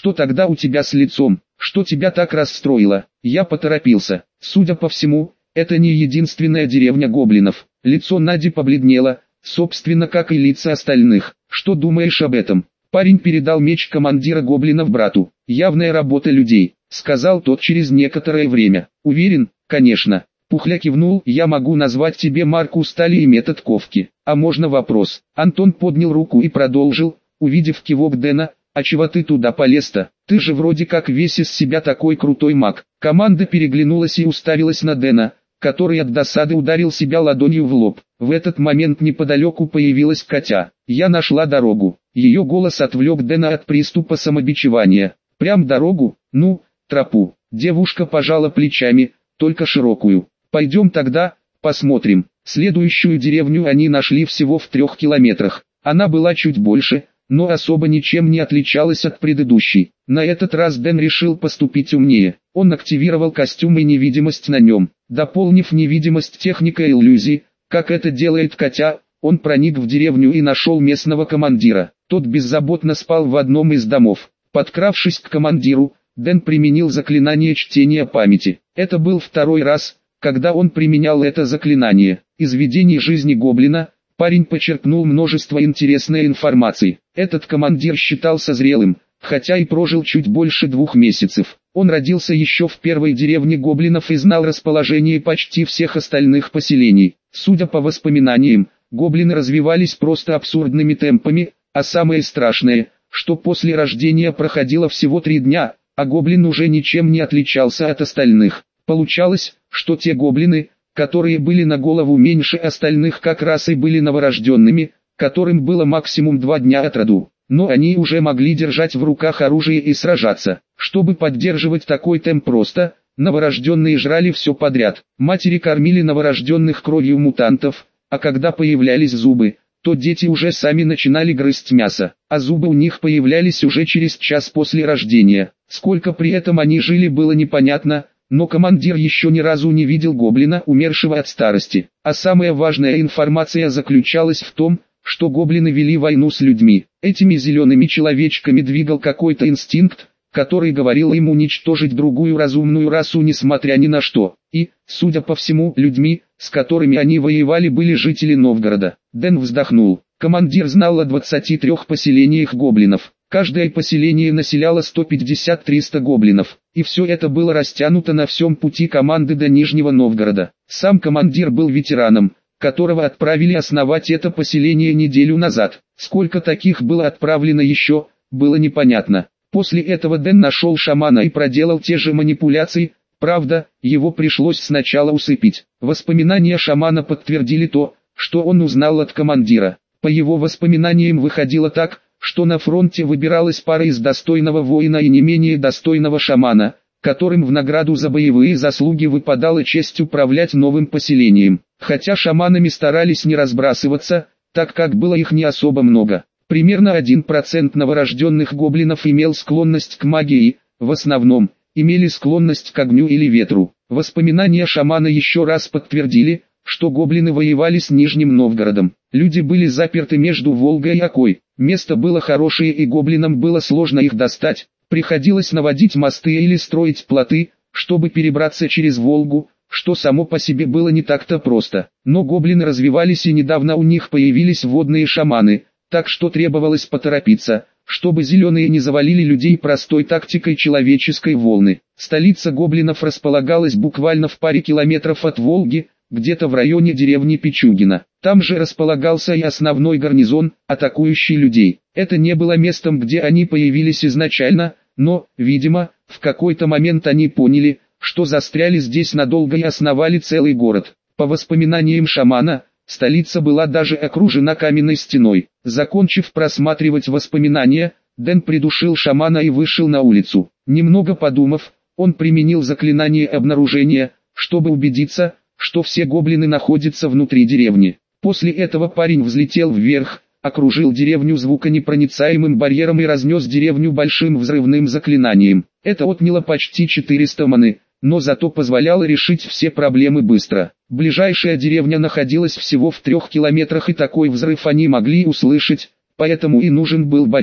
Что тогда у тебя с лицом? Что тебя так расстроило? Я поторопился. Судя по всему, это не единственная деревня гоблинов. Лицо Нади побледнело, собственно как и лица остальных. Что думаешь об этом? Парень передал меч командира гоблинов брату. Явная работа людей, сказал тот через некоторое время. Уверен? Конечно. Пухля кивнул. Я могу назвать тебе марку стали и метод ковки. А можно вопрос? Антон поднял руку и продолжил, увидев кивок Дэна. А чего ты туда полез-то? Ты же вроде как весь из себя такой крутой маг. Команда переглянулась и уставилась на Дэна, который от досады ударил себя ладонью в лоб. В этот момент неподалеку появилась Катя. Я нашла дорогу. Ее голос отвлек Дэна от приступа самобичевания. Прям дорогу? Ну, тропу. Девушка пожала плечами, только широкую. Пойдем тогда, посмотрим. Следующую деревню они нашли всего в 3 километрах. Она была чуть больше, но особо ничем не отличалась от предыдущей. На этот раз Дэн решил поступить умнее. Он активировал костюм и невидимость на нем. Дополнив невидимость техникой иллюзий, как это делает Катя, он проник в деревню и нашел местного командира. Тот беззаботно спал в одном из домов. Подкравшись к командиру, Дэн применил заклинание чтения памяти. Это был второй раз, когда он применял это заклинание. Из видений жизни гоблина парень почерпнул множество интересной информации. Этот командир считался зрелым, хотя и прожил чуть больше 2 месяцев. Он родился еще в первой деревне гоблинов и знал расположение почти всех остальных поселений. Судя по воспоминаниям, гоблины развивались просто абсурдными темпами, а самое страшное, что после рождения проходило всего 3 дня, а гоблин уже ничем не отличался от остальных. Получалось, что те гоблины, которые были на голову меньше остальных, как раз и были новорожденными, которым было максимум 2 дня от роду. Но они уже могли держать в руках оружие и сражаться. Чтобы поддерживать такой темп роста, новорожденные жрали все подряд. Матери кормили новорожденных кровью мутантов, а когда появлялись зубы, то дети уже сами начинали грызть мясо, а зубы у них появлялись уже через час после рождения. Сколько при этом они жили, было непонятно, но командир еще ни разу не видел гоблина, умершего от старости. А самая важная информация заключалась в том, что гоблины вели войну с людьми. Этими зелеными человечками двигал какой-то инстинкт, который говорил им уничтожить другую разумную расу несмотря ни на что. И, судя по всему, людьми, с которыми они воевали, были жители Новгорода. Дэн вздохнул. Командир знал о 23 поселениях гоблинов. Каждое поселение населяло 150-300 гоблинов, и все это было растянуто на всем пути команды до Нижнего Новгорода. Сам командир был ветераном, которого отправили основать это поселение неделю назад. Сколько таких было отправлено еще, было непонятно. После этого Дэн нашел шамана и проделал те же манипуляции, правда, его пришлось сначала усыпить. Воспоминания шамана подтвердили то, что он узнал от командира. По его воспоминаниям выходило так, что на фронте выбиралась пара из достойного воина и не менее достойного шамана, которым в награду за боевые заслуги выпадала честь управлять новым поселением. Хотя шаманами старались не разбрасываться, так как было их не особо много. Примерно 1% новорожденных гоблинов имел склонность к магии, в основном, имели склонность к огню или ветру. Воспоминания шамана еще раз подтвердили, что гоблины воевали с Нижним Новгородом. Люди были заперты между Волгой и Окой. Место было хорошее и гоблинам было сложно их достать. Приходилось наводить мосты или строить плоты, чтобы перебраться через Волгу, что само по себе было не так-то просто. Но гоблины развивались и недавно у них появились водные шаманы, так что требовалось поторопиться, чтобы зеленые не завалили людей простой тактикой человеческой волны. Столица гоблинов располагалась буквально в паре километров от Волги, где-то в районе деревни Пичугино. Там же располагался и основной гарнизон, атакующий людей. Это не было местом, где они появились изначально, но, видимо, в какой-то момент они поняли, что застряли здесь надолго и основали целый город. По воспоминаниям шамана, столица была даже окружена каменной стеной. Закончив просматривать воспоминания, Дэн придушил шамана и вышел на улицу. Немного подумав, он применил заклинание обнаружения, чтобы убедиться, что все гоблины находятся внутри деревни. После этого парень взлетел вверх, окружил деревню звуконепроницаемым барьером и разнес деревню большим взрывным заклинанием. Это отняло почти 400 маны, но зато позволяло решить все проблемы быстро. Ближайшая деревня находилась всего в 3 километрах, и такой взрыв они могли услышать, поэтому и нужен был барьер.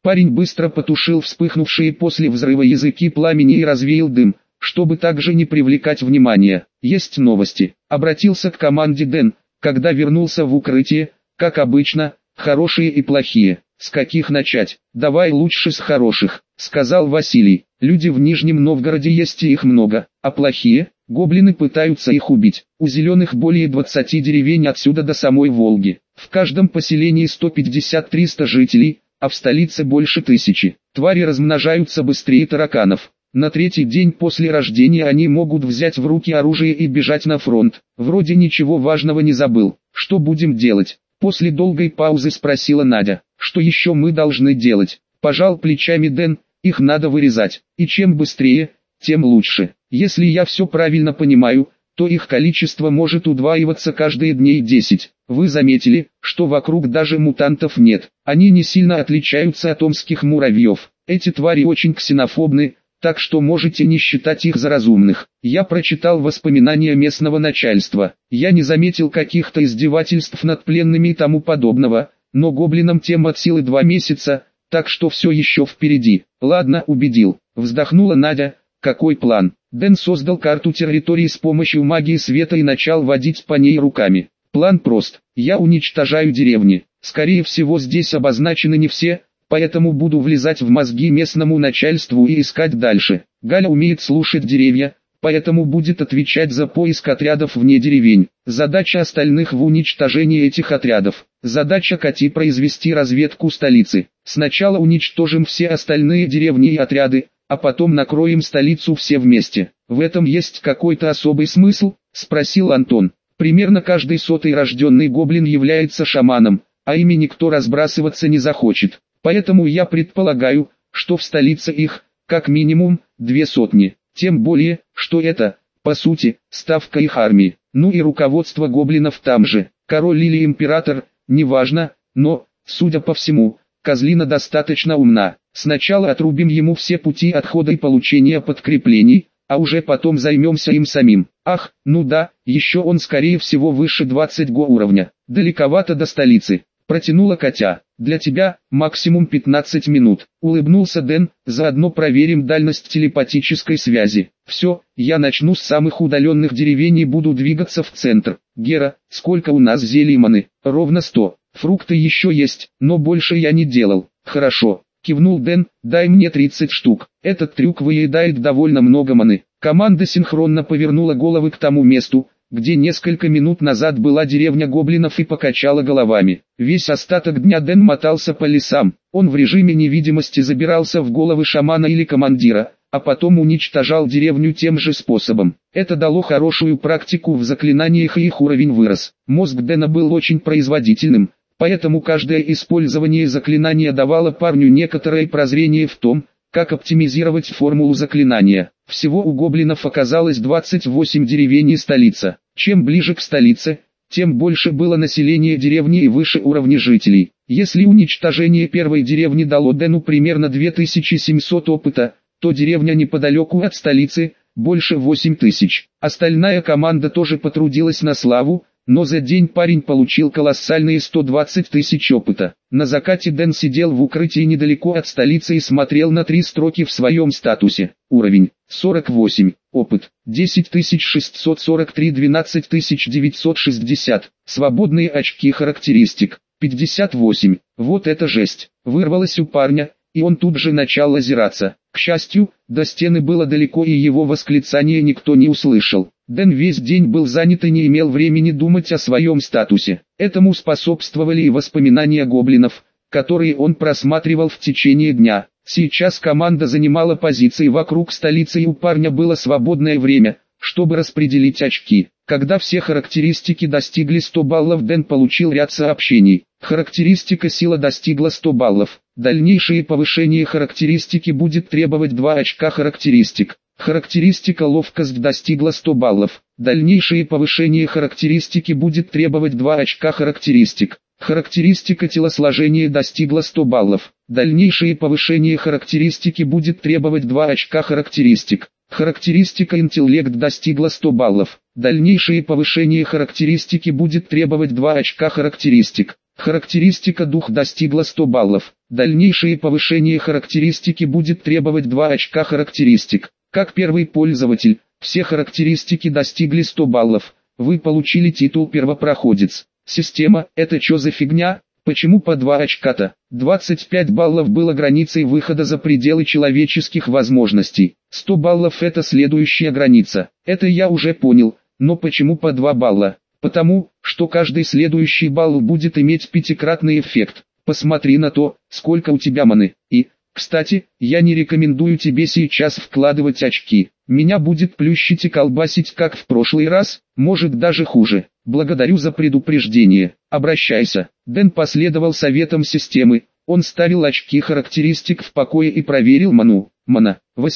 Парень быстро потушил вспыхнувшие после взрыва языки пламени и развеял дым, чтобы также не привлекать внимания. «Есть новости», — обратился к команде Дэн, когда вернулся в укрытие. «Как обычно, хорошие и плохие. С каких начать?» «Давай лучше с хороших», — сказал Василий. «Люди в Нижнем Новгороде есть и их много, а плохие? Гоблины пытаются их убить. У зеленых более 20 деревень отсюда до самой Волги. В каждом поселении 150-300 жителей, а в столице больше 1000. Твари размножаются быстрее тараканов. На третий день после рождения они могут взять в руки оружие и бежать на фронт. Вроде ничего важного не забыл. Что будем делать?» После долгой паузы спросила Надя. «Что еще мы должны делать?» Пожал плечами Дэн. «Их надо вырезать. И чем быстрее, тем лучше. Если я все правильно понимаю, то их количество может удваиваться каждые дней 10. Вы заметили, что вокруг даже мутантов нет. Они не сильно отличаются от омских муравьев. Эти твари очень ксенофобны, так что можете не считать их за разумных». Я прочитал воспоминания местного начальства. Я не заметил каких-то издевательств над пленными и тому подобного, но гоблинам тем от силы 2 месяца, так что все еще впереди. «Ладно, убедил», — вздохнула Надя. «Какой план?» Дэн создал карту территории с помощью магии света и начал водить по ней руками. «План прост. Я уничтожаю деревни. Скорее всего здесь обозначены не все, поэтому буду влезать в мозги местному начальству и искать дальше. Галя умеет слушать деревья, поэтому будет отвечать за поиск отрядов вне деревень. Задача остальных в уничтожении этих отрядов. Задача Кати произвести разведку столицы. Сначала уничтожим все остальные деревни и отряды, а потом накроем столицу все вместе. В этом есть какой-то особый смысл?» — спросил Антон. «Примерно каждый 100-й рожденный гоблин является шаманом, а ими никто разбрасываться не захочет. Поэтому я предполагаю, что в столице их, как минимум, 200. Тем более, что это, по сути, ставка их армии. Ну и руководство гоблинов там же. Король или император, неважно, но, судя по всему, козлина достаточно умна. Сначала отрубим ему все пути отхода и получения подкреплений, а уже потом займемся им самим. Ах, ну да, еще он скорее всего выше 20 уровня. Далековато до столицы», — протянула Катя. «Для тебя, максимум 15 минут», — улыбнулся Дэн. «Заодно проверим дальность телепатической связи. Все, я начну с самых удаленных деревень и буду двигаться в центр. Гера, сколько у нас зелий маны?» «Ровно 100. Фрукты еще есть, но больше я не делал». «Хорошо», — кивнул Дэн, — «дай мне 30 штук. Этот трюк выедает довольно много маны». Команда синхронно повернула головы к тому месту, где несколько минут назад была деревня гоблинов, и покачала головами. Весь остаток дня Дэн мотался по лесам. Он в режиме невидимости забирался в головы шамана или командира, а потом уничтожал деревню тем же способом. Это дало хорошую практику в заклинаниях, и их уровень вырос. Мозг Дэна был очень производительным, поэтому каждое использование заклинания давало парню некоторое прозрение в том, как оптимизировать формулу заклинания. Всего у гоблинов оказалось 28 деревень и столица. Чем ближе к столице, тем больше было население деревни и выше уровни жителей. Если уничтожение первой деревни дало Дэну примерно 2700 опыта, то деревня неподалеку от столицы – больше 8000. Остальная команда тоже потрудилась на славу, но за день парень получил колоссальные 120 тысяч опыта. На закате Дэн сидел в укрытии недалеко от столицы и смотрел на 3 строки в своем статусе. Уровень 48, опыт 10643, 12960, свободные очки характеристик 58. Вот это жесть. Вырвалось у парня, и он тут же начал озираться. К счастью, до стены было далеко, и его восклицание никто не услышал. Дэн весь день был занят и не имел времени думать о своем статусе. Этому способствовали и воспоминания гоблинов, которые он просматривал в течение дня. Сейчас команда занимала позиции вокруг столицы, и у парня было свободное время, чтобы распределить очки. Когда все характеристики достигли 100 баллов, Дэн получил ряд сообщений. Характеристика сила достигла 100 баллов. Дальнейшее повышение характеристики будет требовать 2 очка характеристик. Характеристика ловкость достигла 100 баллов. Дальнейшее повышение характеристики будет требовать 2 очка характеристик. Характеристика телосложения достигла 100 баллов. Дальнейшее повышение характеристики будет требовать 2 очка характеристик. Характеристика интеллект достигла 100 баллов. Дальнейшее повышение характеристики будет требовать 2 очка характеристик. Характеристика дух достигла 100 баллов. Дальнейшее повышение характеристики будет требовать 2 очка характеристик. Как первый пользователь, все характеристики достигли 100 баллов. Вы получили титул первопроходец. Система, это чё за фигня? Почему по 2 очка-то? 25 баллов было границей выхода за пределы человеческих возможностей. 100 баллов это следующая граница. Это я уже понял, но почему по 2 балла? Потому, что каждый следующий балл будет иметь пятикратный эффект. Посмотри на то, сколько у тебя маны. И, кстати, я не рекомендую тебе сейчас вкладывать очки. Меня будет плющить и колбасить как в прошлый раз, может даже хуже. Благодарю за предупреждение. Обращайся. Дэн последовал советам системы. Он ставил очки характеристик в покое и проверил ману. Мана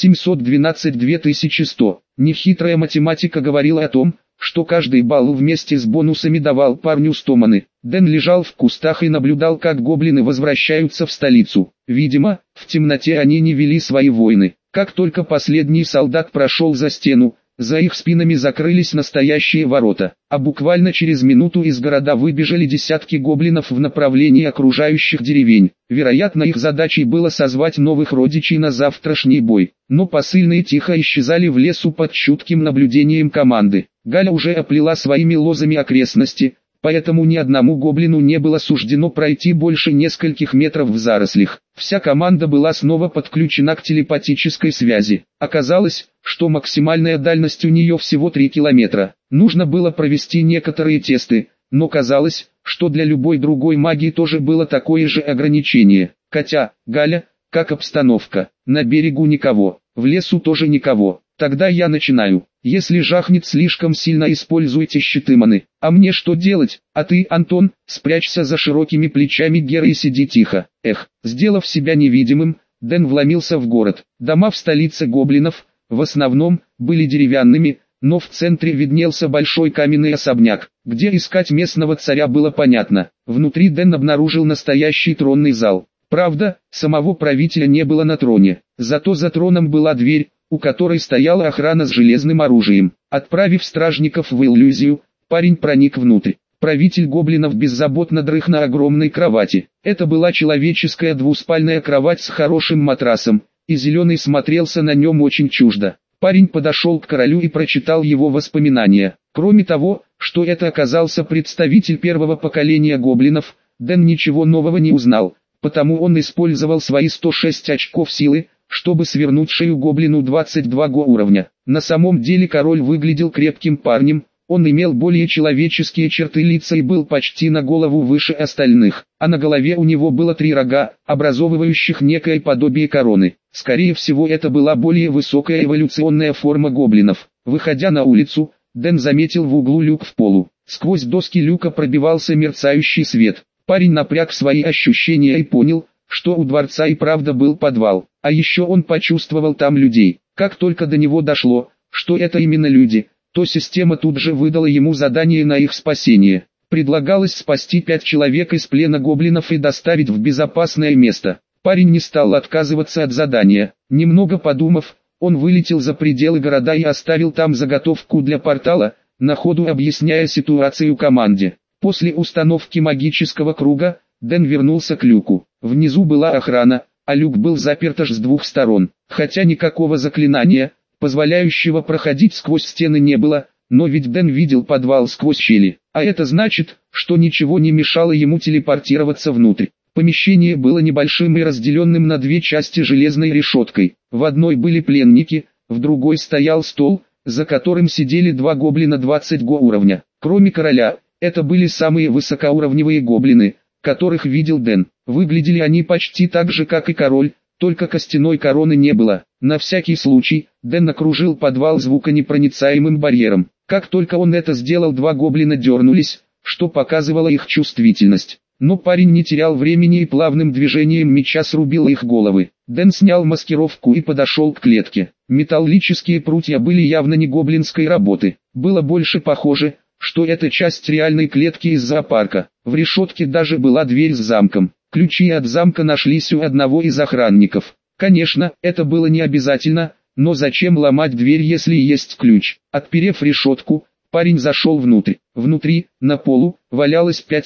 812 2100. Нехитрая математика говорила о том, что каждый балл вместе с бонусами давал парню 100 маны. Дэн лежал в кустах и наблюдал, как гоблины возвращаются в столицу. Видимо, в темноте они не вели свои войны. Как только последний солдат прошел за стену, за их спинами закрылись настоящие ворота, а буквально через минуту из города выбежали десятки гоблинов в направлении окружающих деревень. Вероятно, их задачей было созвать новых родичей на завтрашний бой. Но посыльные тихо исчезали в лесу под чутким наблюдением команды. Галя уже оплела своими лозами окрестности, поэтому ни одному гоблину не было суждено пройти больше нескольких метров в зарослях. Вся команда была снова подключена к телепатической связи. Оказалось, что максимальная дальность у нее всего 3 километра. Нужно было провести некоторые тесты, но казалось, что для любой другой магии тоже было такое же ограничение. Катя, Галя, как обстановка? На берегу никого, в лесу тоже никого. Тогда я начинаю. Если жахнет слишком сильно, используйте щиты маны. А мне что делать? А ты, Антон, спрячься за широкими плечами Геры и сиди тихо. Сделав себя невидимым, Дэн вломился в город. Дома в столице гоблинов, в основном, были деревянными, но в центре виднелся большой каменный особняк. Где искать местного царя было понятно. Внутри Дэн обнаружил настоящий тронный зал. Правда, самого правителя не было на троне. Зато за троном была дверь, у которой стояла охрана с железным оружием. Отправив стражников в иллюзию, парень проник внутрь. Правитель гоблинов беззаботно дрых на огромной кровати. Это была человеческая двуспальная кровать с хорошим матрасом, и Зеленый смотрелся на нем очень чуждо. Парень подошел к королю и прочитал его воспоминания. Кроме того, что это оказался представитель первого поколения гоблинов, Дэн ничего нового не узнал, потому он использовал свои 106 очков силы, чтобы свернуть шею гоблину 22 уровня. На самом деле король выглядел крепким парнем, он имел более человеческие черты лица и был почти на голову выше остальных, а на голове у него было 3 рога, образовывающих некое подобие короны. Скорее всего, это была более высокая эволюционная форма гоблинов. Выходя на улицу, Дэн заметил в углу люк в полу. Сквозь доски люка пробивался мерцающий свет. Парень напряг свои ощущения и понял, что у дворца и правда был подвал. А еще он почувствовал там людей. Как только до него дошло, что это именно люди, то система тут же выдала ему задание на их спасение. Предлагалось спасти 5 человек из плена гоблинов и доставить в безопасное место. Парень не стал отказываться от задания. Немного подумав, он вылетел за пределы города и оставил там заготовку для портала, на ходу объясняя ситуацию команде. После установки магического круга, Дэн вернулся к люку. Внизу была охрана, а люк был заперт аж с 2 сторон. Хотя никакого заклинания, позволяющего проходить сквозь стены, не было, но ведь Дэн видел подвал сквозь щели. А это значит, что ничего не мешало ему телепортироваться внутрь. Помещение было небольшим и разделенным на 2 части железной решеткой. В одной были пленники, в другой стоял стол, за которым сидели 2 гоблина 20 уровня. Кроме короля, это были самые высокоуровневые гоблины, которых видел Дэн. Выглядели они почти так же, как и король, только костяной короны не было. На всякий случай, Дэн окружил подвал звуконепроницаемым барьером. Как только он это сделал, 2 гоблина дернулись, что показывало их чувствительность. Но парень не терял времени и плавным движением меча срубил их головы. Дэн снял маскировку и подошел к клетке. Металлические прутья были явно не гоблинской работы. Было больше похоже, что это часть реальной клетки из зоопарка. В решетке даже была дверь с замком. Ключи от замка нашлись у одного из охранников. Конечно, это было не обязательно, но зачем ломать дверь, если есть ключ? Отперев решетку, парень зашел внутрь. Внутри, на полу, валялось 5 тел.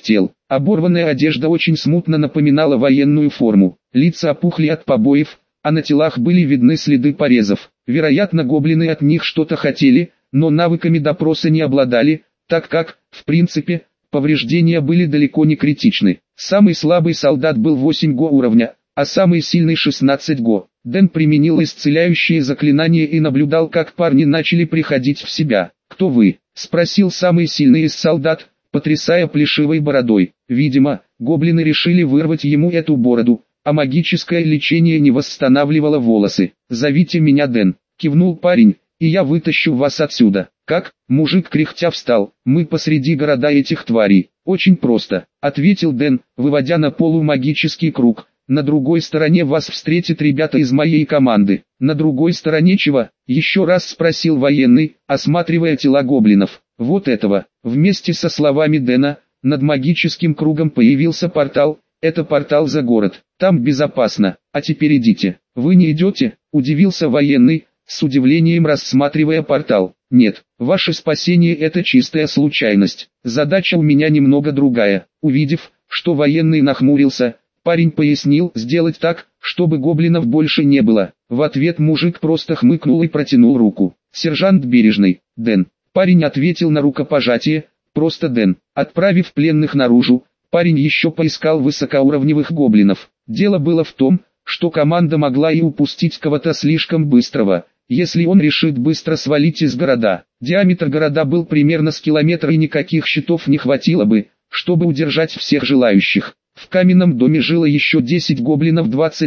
Оборванная одежда очень смутно напоминала военную форму. Лица опухли от побоев, а на телах были видны следы порезов. Вероятно, гоблины от них что-то хотели, но навыками допроса не обладали, так как, в принципе, повреждения были далеко не критичны. Самый слабый солдат был 8 го уровня, а самый сильный 16 го. Дэн применил исцеляющие заклинания и наблюдал, как парни начали приходить в себя. «Кто вы?» – спросил самый сильный из солдат, потрясая плешивой бородой. Видимо, гоблины решили вырвать ему эту бороду, а магическое лечение не восстанавливало волосы. «Зовите меня Дэн», – кивнул парень, – «и я вытащу вас отсюда». «Как?» – мужик кряхтя встал. «Мы посреди города этих тварей». «Очень просто», – ответил Дэн, выводя на полу магический круг. «На другой стороне вас встретят ребята из моей команды». «На другой стороне чего?» – еще раз спросил военный, осматривая тела гоблинов. «Вот этого». Вместе со словами Дэна, над магическим кругом появился портал. «Это портал за город. Там безопасно. А теперь идите». «Вы не идете?» – удивился военный, с удивлением рассматривая портал. «Нет, ваше спасение – это чистая случайность. Задача у меня немного другая». Увидев, что военный нахмурился, парень пояснил: «Сделать так, чтобы гоблинов больше не было». В ответ мужик просто хмыкнул и протянул руку. «Сержант Бережный, Дэн». Парень ответил на рукопожатие, просто Дэн. Отправив пленных наружу, парень еще поискал высокоуровневых гоблинов. Дело было в том, что команда могла и упустить кого-то слишком быстрого, если он решит быстро свалить из города. Диаметр города был примерно с километра и никаких щитов не хватило бы, чтобы удержать всех желающих. В каменном доме жило еще 10 гоблинов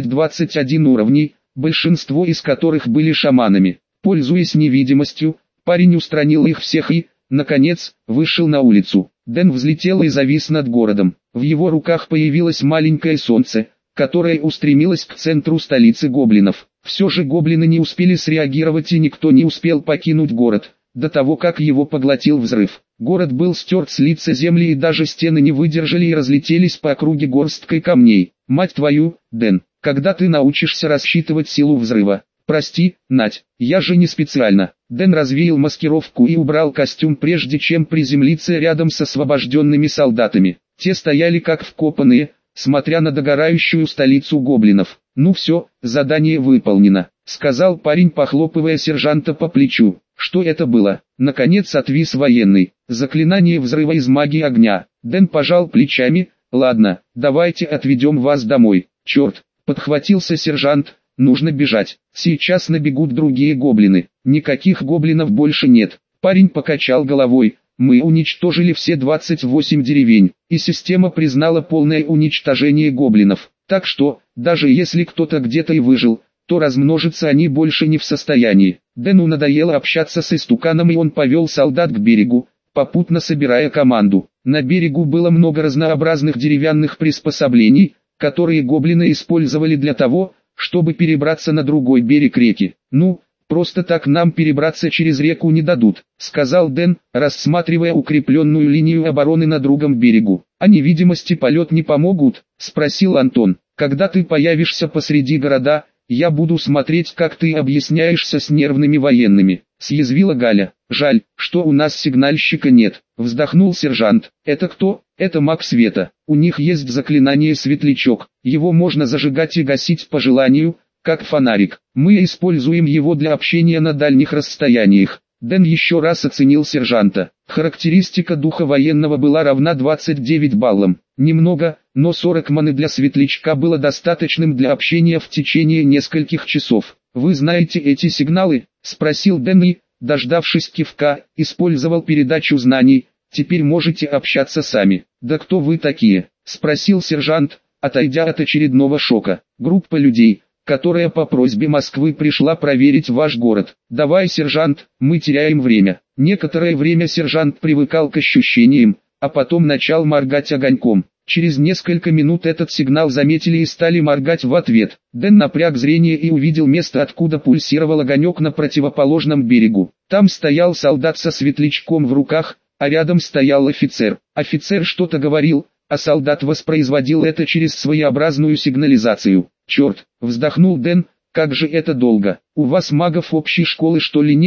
20-21 уровней, большинство из которых были шаманами. Пользуясь невидимостью, парень устранил их всех и, наконец, вышел на улицу. Дэн взлетел и завис над городом. В его руках появилось маленькое солнце, которое устремилось к центру столицы гоблинов. Все же гоблины не успели среагировать и никто не успел покинуть город, до того как его поглотил взрыв. Город был стерт с лица земли и даже стены не выдержали и разлетелись по округе горсткой камней. «Мать твою, Дэн, когда ты научишься рассчитывать силу взрыва?» «Прости, Надь, я же не специально». Дэн развеял маскировку и убрал костюм прежде чем приземлиться рядом с освобожденными солдатами. Те стояли как вкопанные, смотря на догорающую столицу гоблинов. «Ну все, задание выполнено», — сказал парень, похлопывая сержанта по плечу. «Что это было?» Наконец отвис военный. «Заклинание взрыва из магии огня». Дэн пожал плечами. «Ладно, давайте отведем вас домой». «Черт!» — подхватился сержант. «Нужно бежать. Сейчас набегут другие гоблины». «Никаких гоблинов больше нет». Парень покачал головой. «Мы уничтожили все 28 деревень, и система признала полное уничтожение гоблинов. Так что, даже если кто-то где-то и выжил, то размножиться они больше не в состоянии». Дэну надоело общаться с истуканом, и он повел солдат к берегу, попутно собирая команду. На берегу было много разнообразных деревянных приспособлений, которые гоблины использовали для того, чтобы перебраться на другой берег реки. «Ну, просто так нам перебраться через реку не дадут», — сказал Дэн, рассматривая укрепленную линию обороны на другом берегу. «А невидимости полет не помогут?» — спросил Антон. «Когда ты появишься посреди города, я буду смотреть, как ты объясняешься с нервными военными», — съязвила Галя. «Жаль, что у нас сигнальщика нет», — вздохнул сержант. «Это кто?» «Это маг света. У них есть заклинание «Светлячок». Его можно зажигать и гасить по желанию, как фонарик. Мы используем его для общения на дальних расстояниях». Дэн еще раз оценил сержанта. Характеристика духа военного была равна 29 баллам. Немного, но 40 маны для светлячка было достаточным для общения в течение нескольких часов. «Вы знаете эти сигналы?» — спросил Дэн и, дождавшись кивка, использовал передачу знаний. «Теперь можете общаться сами». «Да кто вы такие?» — спросил сержант, отойдя от очередного шока. «Группа людей, которая по просьбе Москвы пришла проверить ваш город». «Давай, сержант, мы теряем время». Некоторое время сержант привыкал к ощущениям, а потом начал моргать огоньком. Через несколько минут этот сигнал заметили и стали моргать в ответ. Дэн напряг зрение и увидел место, откуда пульсировал огонек на противоположном берегу. Там стоял солдат со светлячком в руках, а рядом стоял офицер. Офицер что-то говорил, а солдат воспроизводил это через своеобразную сигнализацию. «Черт!» — вздохнул Дэн, «как же это долго! У вас магов общей школы что ли нет?»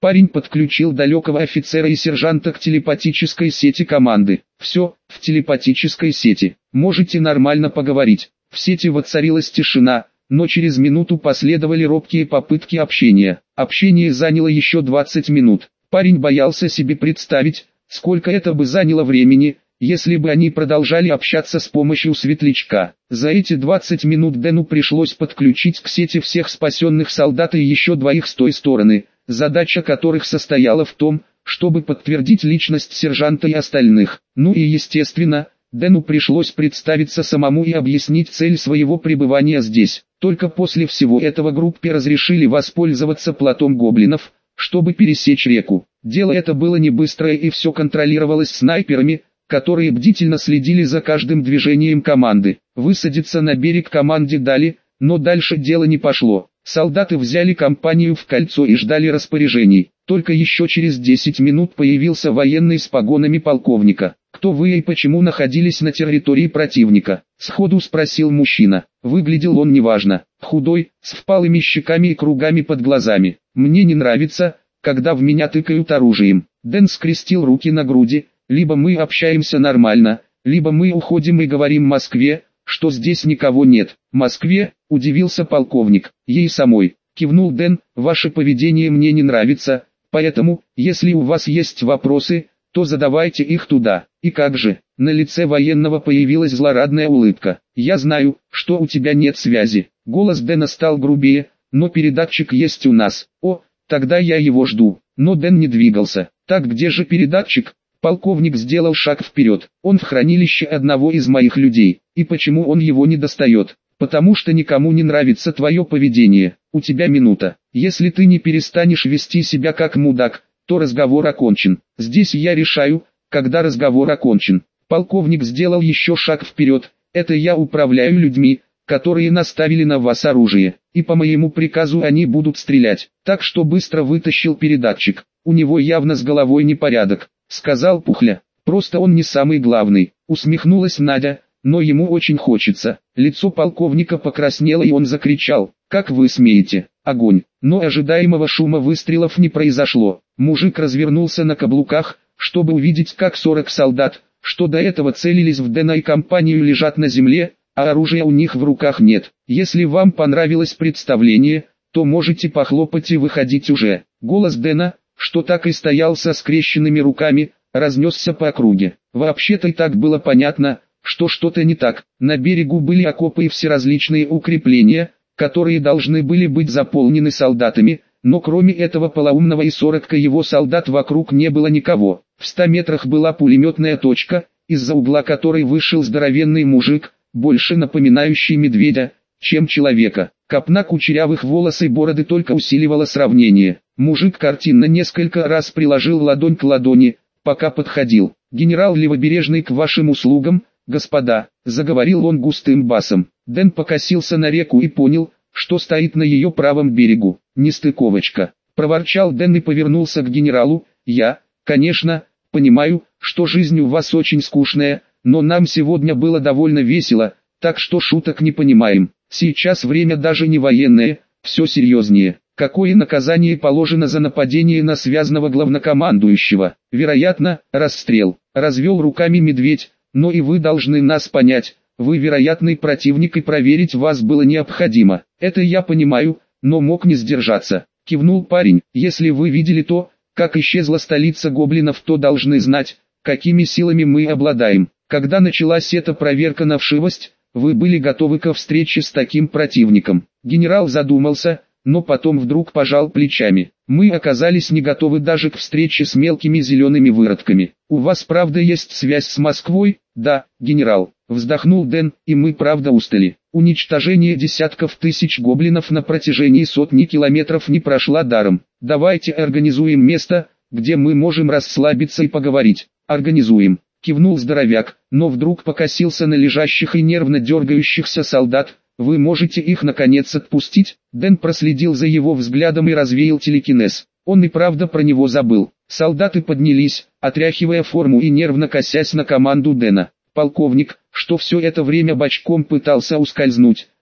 Парень подключил далекого офицера и сержанта к телепатической сети команды. Все, в телепатической сети. Можете нормально поговорить. В сети воцарилась тишина, но через минуту последовали робкие попытки общения. Общение заняло еще 20 минут. Парень боялся себе представить, сколько это бы заняло времени, если бы они продолжали общаться с помощью светлячка. За эти 20 минут Дэну пришлось подключить к сети всех спасенных солдат и еще двоих с той стороны, задача которых состояла в том, чтобы подтвердить личность сержанта и остальных. Ну и естественно, Дэну пришлось представиться самому и объяснить цель своего пребывания здесь. Только после всего этого группе разрешили воспользоваться плотом гоблинов, чтобы пересечь реку. Дело это было не быстрое и все контролировалось снайперами, которые бдительно следили за каждым движением команды. Высадиться на берег команде дали, но дальше дело не пошло. Солдаты взяли компанию в кольцо и ждали распоряжений. Только еще через 10 минут появился военный с погонами полковника. «Кто вы и почему находились на территории противника?» — сходу спросил мужчина. Выглядел он неважно, худой, с впалыми щеками и кругами под глазами. «Мне не нравится, когда в меня тыкают оружием». Дэн скрестил руки на груди. «Либо мы общаемся нормально, либо мы уходим и говорим Москве, что здесь никого нет». «Москве?» — удивился полковник. «Ей самой», — кивнул Дэн. «Ваше поведение мне не нравится, поэтому, если у вас есть вопросы, то задавайте их туда». «И как же?» На лице военного появилась злорадная улыбка. «Я знаю, что у тебя нет связи». Голос Дэна стал грубее. «Но передатчик есть у нас». «О, тогда я его жду». Но Дэн не двигался. «Так где же передатчик?» Полковник сделал шаг вперед. «Он в хранилище одного из моих людей. И почему он его не достает?» «Потому что никому не нравится твое поведение. У тебя минута. Если ты не перестанешь вести себя как мудак, то разговор окончен. Здесь я решаю, когда разговор окончен». Полковник сделал еще шаг вперед. «Это я управляю людьми, которые наставили на вас оружие, и по моему приказу они будут стрелять». Так что быстро вытащил передатчик. «У него явно с головой непорядок», — сказал Пухля. «Просто он не самый главный», — усмехнулась Надя, «но ему очень хочется». Лицо полковника покраснело и он закричал: «Как вы смеете? Огонь!» Но ожидаемого шума выстрелов не произошло. Мужик развернулся на каблуках, чтобы увидеть, как 40 солдат, что до этого целились в Дэна и компанию, лежат на земле, а оружия у них в руках нет. «Если вам понравилось представление, то можете похлопать и выходить уже». Голос Дэна, что так и стоял со скрещенными руками, разнесся по округе. Вообще-то и так было понятно, что что-то не так. На берегу были окопы и всеразличные укрепления, которые должны были быть заполнены солдатами, но кроме этого полоумного и 40 его солдат вокруг не было никого. В 100 метрах была пулеметная точка, из-за угла которой вышел здоровенный мужик, больше напоминающий медведя, чем человека. Копна кучерявых волос и бороды только усиливала сравнение. Мужик картинно несколько раз приложил ладонь к ладони, пока подходил. «Генерал Левобережный к вашим услугам, господа», — заговорил он густым басом. Дэн покосился на реку и понял, что стоит на ее правом берегу. «Нестыковочка», — проворчал Дэн и повернулся к генералу. «Я, конечно, понимаю, что жизнь у вас очень скучная, но нам сегодня было довольно весело, так что шуток не понимаем. Сейчас время даже не военное, все серьезнее. Какое наказание положено за нападение на связанного главнокомандующего? Вероятно, расстрел», — развел руками медведь. «Но и вы должны нас понять, вы вероятный противник и проверить вас было необходимо». «Это я понимаю, но мог не сдержаться», — кивнул парень. «Если вы видели то, как исчезла столица гоблинов, то должны знать, какими силами мы обладаем. Когда началась эта проверка на вшивость, вы были готовы ко встрече с таким противником». Генерал задумался, но потом вдруг пожал плечами. «Мы оказались не готовы даже к встрече с мелкими зелеными выродками. У вас правда есть связь с Москвой?» «Да, генерал», — вздохнул Дэн, — «и мы правда устали. Уничтожение десятков тысяч гоблинов на протяжении сотни километров не прошла даром. Давайте организуем место, где мы можем расслабиться и поговорить». «Организуем», — кивнул здоровяк, но вдруг покосился на лежащих и нервно дергающихся солдат. «Вы можете их наконец отпустить?» Дэн проследил за его взглядом и развеял телекинез. Он и правда про него забыл. Солдаты поднялись, отряхивая форму и нервно косясь на команду Дэна. Полковник, что все это время бочком пытался ускользнуть,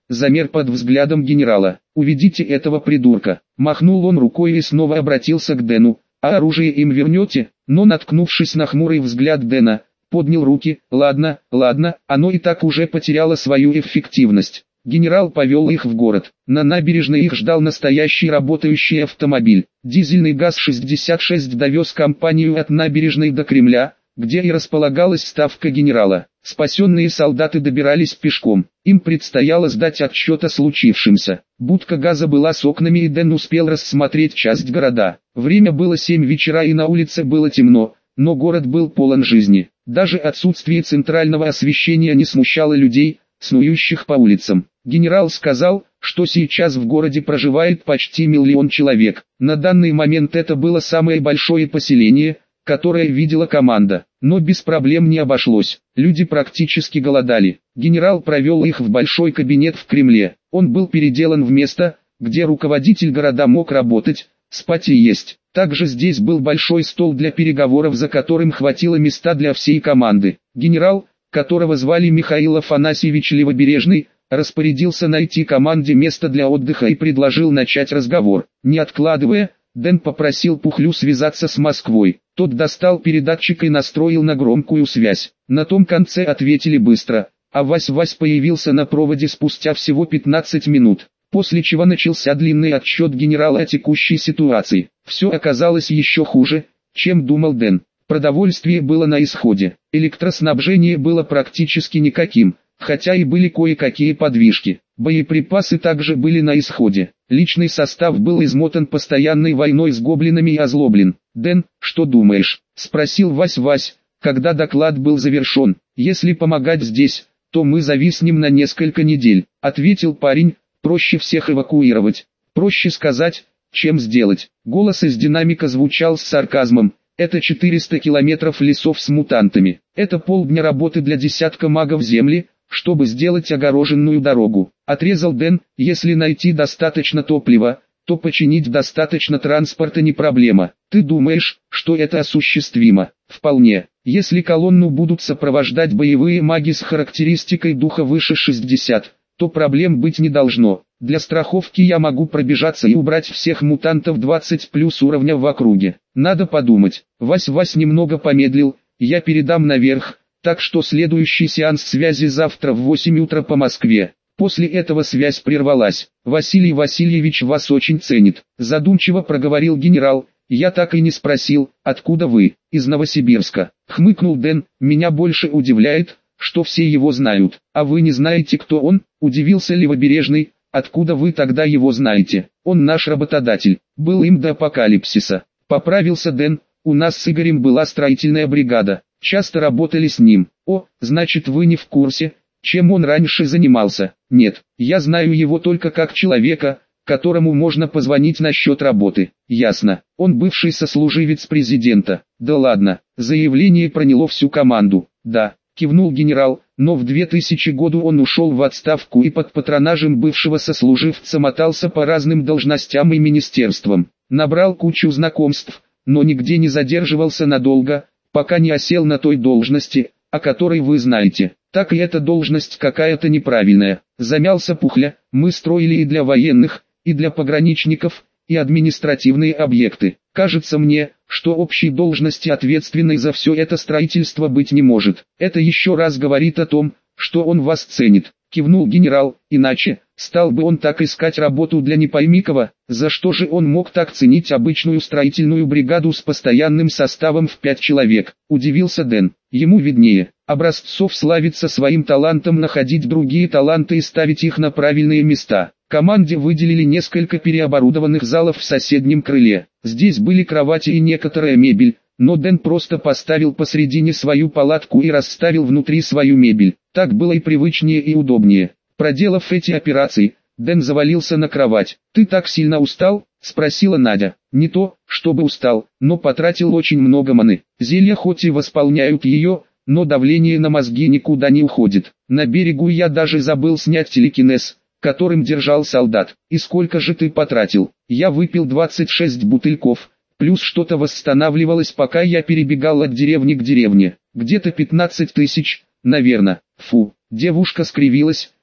замер под взглядом генерала. «Уведите этого придурка!» Махнул он рукой и снова обратился к Дэну. «А оружие им вернете?» Но, наткнувшись на хмурый взгляд Дэна, поднял руки. «Ладно, ладно, оно и так уже потеряло свою эффективность». Генерал повел их в город. На набережной их ждал настоящий работающий автомобиль. Дизельный ГАЗ-66 довез компанию от набережной до Кремля, где и располагалась ставка генерала. Спасенные солдаты добирались пешком. Им предстояло сдать отчет о случившемся. Будка газа была с окнами, и Дэн успел рассмотреть часть города. Время было 7 вечера, и на улице было темно, но город был полон жизни. Даже отсутствие центрального освещения не смущало людей, снующих по улицам. Генерал сказал, что сейчас в городе проживает почти 1 миллион человек. На данный момент это было самое большое поселение, которое видела команда. Но без проблем не обошлось. Люди практически голодали. Генерал провел их в большой кабинет в Кремле. Он был переделан в место, где руководитель города мог работать, спать и есть. Также здесь был большой стол для переговоров, за которым хватило места для всей команды. Генерал, которого звали Михаил Афанасьевич Левобережный, распорядился найти команде место для отдыха и предложил начать разговор. Не откладывая, Дэн попросил Пухлю связаться с Москвой. Тот достал передатчик и настроил на громкую связь. На том конце ответили быстро, а Вась-Вась появился на проводе спустя всего 15 минут. После чего начался длинный отчет генерала о текущей ситуации. Все оказалось еще хуже, чем думал Дэн. Продовольствие было на исходе, электроснабжение было практически никаким, хотя и были кое-какие подвижки. Боеприпасы также были на исходе. Личный состав был измотан постоянной войной с гоблинами и озлоблен. «Дэн, что думаешь?» – спросил Вась-Вась, когда доклад был завершен. «Если помогать здесь, то мы зависнем на несколько недель», – ответил парень. «Проще всех эвакуировать. Проще сказать, чем сделать». Голос из динамика звучал с сарказмом. «Это 400 километров лесов с мутантами. Это полдня работы для десятка магов земли, чтобы сделать огороженную дорогу», — отрезал Дэн. «Если найти достаточно топлива, то починить достаточно транспорта не проблема. Ты думаешь, что это осуществимо?» «Вполне. Если колонну будут сопровождать боевые маги с характеристикой духа выше 60, то проблем быть не должно. Для страховки я могу пробежаться и убрать всех мутантов 20 плюс уровня в округе. Надо подумать». Вась-Вась немного помедлил. «Я передам наверх, так что следующий сеанс связи завтра в 8 утра по Москве». После этого связь прервалась. «Василий Васильевич вас очень ценит», — задумчиво проговорил генерал. «Я так и не спросил, откуда вы?» «Из Новосибирска», — хмыкнул Дэн. «Меня больше удивляет, что все его знают. А вы не знаете, кто он?» — удивился Левобережный. «Откуда вы тогда его знаете? Он наш работодатель, был им до апокалипсиса». Поправился Дэн. «У нас с Игорем была строительная бригада, часто работали с ним». «О, значит вы не в курсе, чем он раньше занимался?» «Нет, я знаю его только как человека, которому можно позвонить насчет работы». «Ясно, он бывший сослуживец президента». «Да ладно». Заявление проняло всю команду. «Да», кивнул генерал, но в 2000 году он ушел в отставку и под патронажем бывшего сослуживца мотался по разным должностям и министерствам. Набрал кучу знакомств, но нигде не задерживался надолго, пока не осел на той должности, о которой вы знаете. Так и эта должность какая-то неправильная. Замялся Пухля. Мы строили и для военных, и для пограничников, и административные объекты. Кажется мне, что общей должности, ответственной за все это строительство, быть не может. Это еще раз говорит о том, что он вас ценит», — кивнул генерал. «Иначе, стал бы он так искать работу для не пойми кого. За что же он мог так ценить обычную строительную бригаду с постоянным составом в 5 человек?» — удивился Дэн. «Ему виднее. Образцов славится своим талантом находить другие таланты и ставить их на правильные места». Команде выделили несколько переоборудованных залов в соседнем крыле. Здесь были кровати и некоторая мебель, но Дэн просто поставил посредине свою палатку и расставил внутри свою мебель. Так было и привычнее и удобнее. Проделав эти операции, Дэн завалился на кровать. «Ты так сильно устал?» — спросила Надя. «Не то, чтобы устал, но потратил очень много маны. Зелья хоть и восполняют ее, но давление на мозги никуда не уходит. На берегу я даже забыл снять телекинез, которым держал солдат. И сколько же ты потратил?» «Я выпил 26 бутыльков, плюс что-то восстанавливалось, пока я перебегал от деревни к деревне. Где-то 15 тысяч, наверное». «Фу», девушка скривилась.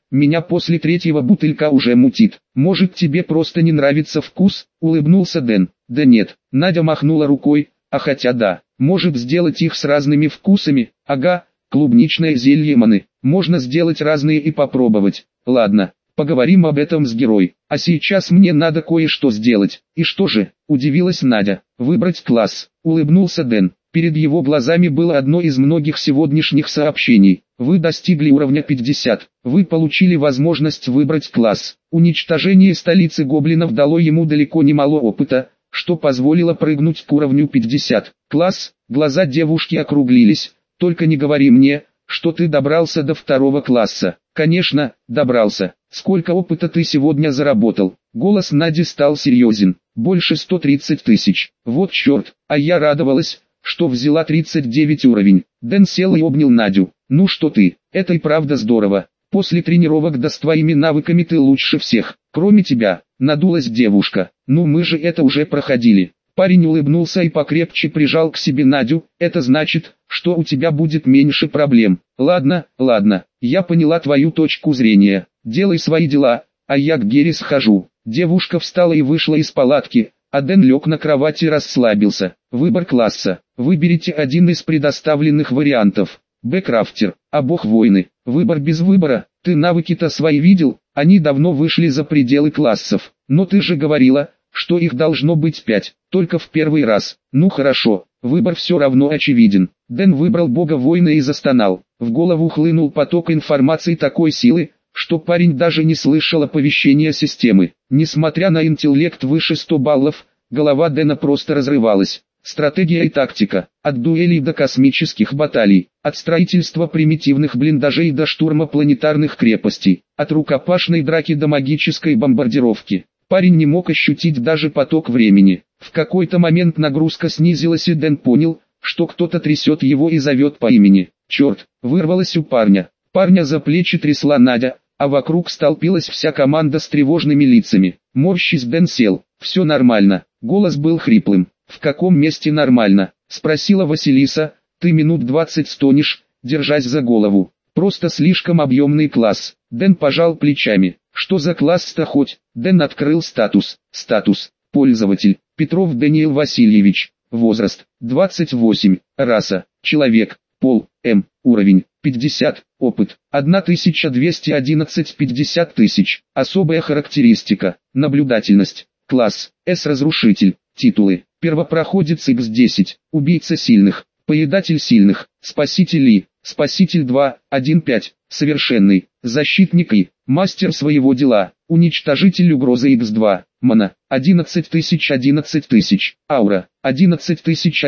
меня после третьего бутылька уже мутит. Может тебе просто не нравится вкус, улыбнулся Дэн. Да нет, Надя махнула рукой, а хотя да, может сделать их с разными вкусами, ага, клубничное зелье маны, можно сделать разные и попробовать. Ладно, поговорим об этом с герой, а сейчас мне надо кое-что сделать. И что же, удивилась Надя. Выбрать класс, улыбнулся Дэн. Перед его глазами было одно из многих сегодняшних сообщений. Вы достигли уровня 50. Вы получили возможность выбрать класс. Уничтожение столицы гоблинов дало ему далеко не мало опыта, что позволило прыгнуть к уровню 50. Класс, глаза девушки округлились. Только не говори мне, что ты добрался до второго класса. Конечно, добрался. Сколько опыта ты сегодня заработал? Голос Нади стал серьезен. Больше 130 тысяч. Вот черт, а я радовалась, что взяла 39 уровень. Дэн сел и обнял Надю. Ну что ты, это и правда здорово. После тренировок да с твоими навыками ты лучше всех. Кроме тебя, надулась девушка. Ну мы же это уже проходили. Парень улыбнулся и покрепче прижал к себе Надю. Это значит, что у тебя будет меньше проблем. Ладно, ладно, я поняла твою точку зрения. Делай свои дела, а я к Гере схожу. Девушка встала и вышла из палатки, а Дэн лег на кровати и расслабился. Выбор класса. Выберите один из предоставленных вариантов. Б-крафтер, а бог войны. Выбор без выбора. Ты навыки-то свои видел? Они давно вышли за пределы классов. Но ты же говорила, что их должно быть 5, только в первый раз. Ну хорошо, выбор все равно очевиден. Дэн выбрал бога войны и застонал. В голову хлынул поток информации такой силы, что парень даже не слышал оповещения системы. Несмотря на интеллект выше 100 баллов, голова Дэна просто разрывалась. Стратегия и тактика, от дуэлей до космических баталий, от строительства примитивных блиндажей до штурма планетарных крепостей, от рукопашной драки до магической бомбардировки. Парень не мог ощутить даже поток времени. В какой-то момент нагрузка снизилась и Дэн понял, что кто-то трясет его и зовет по имени. Черт, вырвалось у парня. Парня за плечи трясла Надя, а вокруг столпилась вся команда с тревожными лицами. Морщись Дэн сел. Все нормально. Голос был хриплым. В каком месте нормально? Спросила Василиса. Ты минут 20 стонешь, держась за голову. Просто слишком объемный класс. Дэн пожал плечами. Что за класс-то хоть? Дэн открыл статус. Статус. Пользователь. Петров Даниил Васильевич. Возраст. 28. Раса. Человек. Пол. М. Уровень. 50. Опыт. 1211 50 тысяч. Особая характеристика. Наблюдательность. Класс. С-разрушитель. Титулы. Первопроходец X10. Убийца сильных. Поедатель сильных. Спаситель И. Спаситель 2, 1.5, совершенный, защитник И, мастер своего дела, уничтожитель угрозы X2, мана, 11 тысяч, аура, 11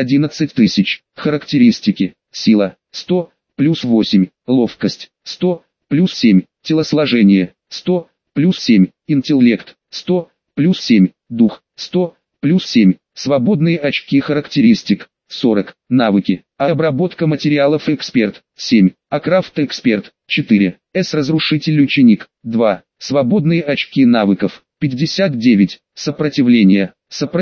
тысяч, характеристики, сила, 100, плюс 8, ловкость, 100, плюс 7, телосложение, 100, плюс 7, интеллект, 100, плюс 7, дух, 100, плюс 7, свободные очки характеристик, 40, навыки, обработка материалов эксперт, 7, крафт эксперт, 4, С-разрушитель ученик, 2, свободные очки навыков, 59, сопротивление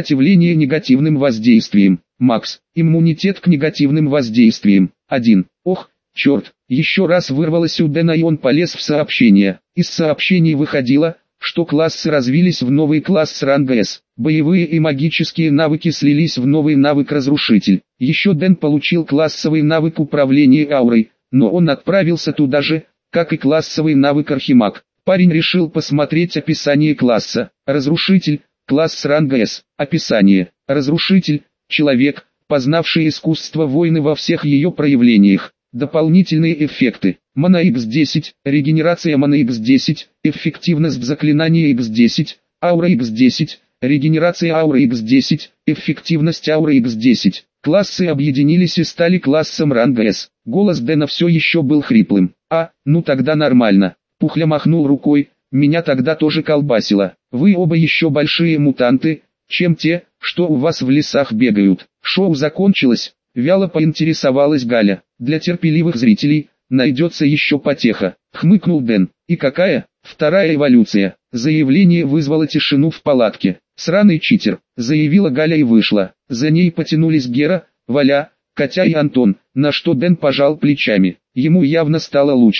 негативным воздействием, макс, иммунитет к негативным воздействиям, 1, ох, черт, еще раз вырвалось у Дэна и он полез в сообщения, из сообщений выходило, что классы развились в новый класс ранга С. Боевые и магические навыки слились в новый навык Разрушитель. Еще Дэн получил классовый навык Управления аурой, но он отправился туда же, как и классовый навык Архимаг. Парень решил посмотреть описание класса. Разрушитель, класс ранга С. Описание. Разрушитель, человек, познавший искусство войны во всех ее проявлениях. Дополнительные эффекты. Мана X10, регенерация мана X10, эффективность заклинания X10, аура X10, регенерация ауры X10, эффективность ауры X10. Классы объединились и стали классом ранга С. Голос Дэна все еще был хриплым. Ну тогда нормально. Пухля махнул рукой, меня тогда тоже колбасило. Вы оба еще большие мутанты, чем те, что у вас в лесах бегают. Шоу закончилось. Вяло поинтересовалась Галя. Для терпеливых зрителей найдется еще потеха. Хмыкнул Дэн. И какая? Вторая эволюция. Заявление вызвало тишину в палатке. Сраный читер, заявила Галя и вышла. За ней потянулись Гера, Валя, Катя и Антон, на что Дэн пожал плечами. Ему явно стало лучше.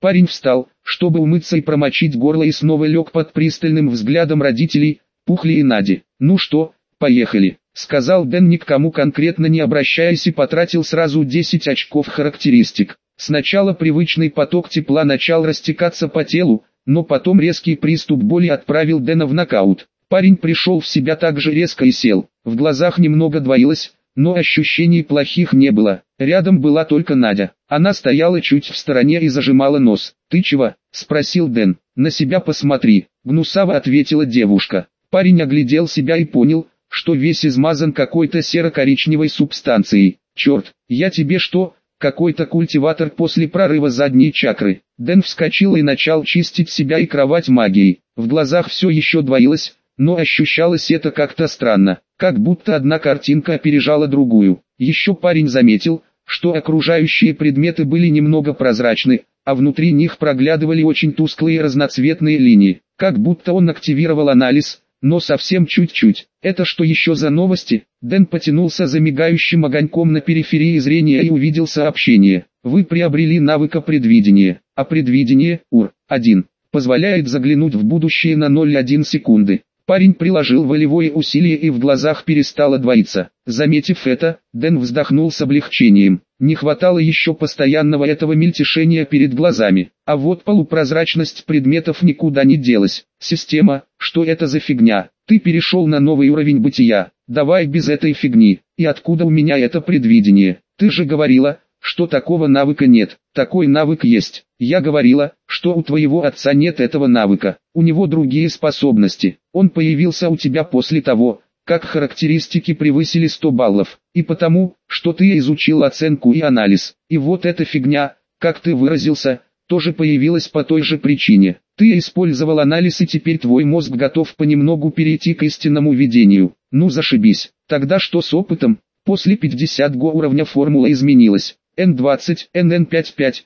Парень встал, чтобы умыться и промочить горло, и снова лег под пристальным взглядом родителей, Пухли и Нади. «Ну что, поехали», — сказал Дэн, ни к кому конкретно не обращаясь, и потратил сразу 10 очков характеристик. Сначала привычный поток тепла начал растекаться по телу, но потом резкий приступ боли отправил Дэна в нокаут. Парень пришел в себя так же резко и сел. В глазах немного двоилось, но ощущений плохих не было. Рядом была только Надя. Она стояла чуть в стороне и зажимала нос. «Ты чего?» — спросил Дэн. «На себя посмотри», — гнусаво ответила девушка. Парень оглядел себя и понял, что весь измазан какой-то серо-коричневой субстанцией. «Черт, я тебе что, какой-то культиватор после прорыва задней чакры?» Дэн вскочил и начал чистить себя и кровать магией. В глазах все еще двоилось, но ощущалось это как-то странно, как будто одна картинка опережала другую. Еще парень заметил, что окружающие предметы были немного прозрачны, а внутри них проглядывали очень тусклые разноцветные линии, как будто он активировал анализ, но совсем чуть-чуть. «Это что еще за новости?» Дэн потянулся за мигающим огоньком на периферии зрения и увидел сообщение. «Вы приобрели навыка предвидения, а предвидение, УР-1, позволяет заглянуть в будущее на 0,1 секунды». Парень приложил волевое усилие, и в глазах перестало двоиться. Заметив это, Дэн вздохнул с облегчением. Не хватало еще постоянного этого мельтешения перед глазами. А вот полупрозрачность предметов никуда не делась. «Система, что это за фигня? Ты перешел на новый уровень бытия. Давай без этой фигни. И откуда у меня это предвидение? Ты же говорила, что такого навыка нет». «Такой навык есть. Я говорила, что у твоего отца нет этого навыка. У него другие способности. Он появился у тебя после того, как характеристики превысили 100 баллов. И потому, что ты изучил оценку и анализ. И вот эта фигня, как ты выразился, тоже появилась по той же причине. Ты использовал анализ, и теперь твой мозг готов понемногу перейти к истинному видению. Ну зашибись. Тогда что с опытом?» После 50 уровня формула изменилась. N20, NN55,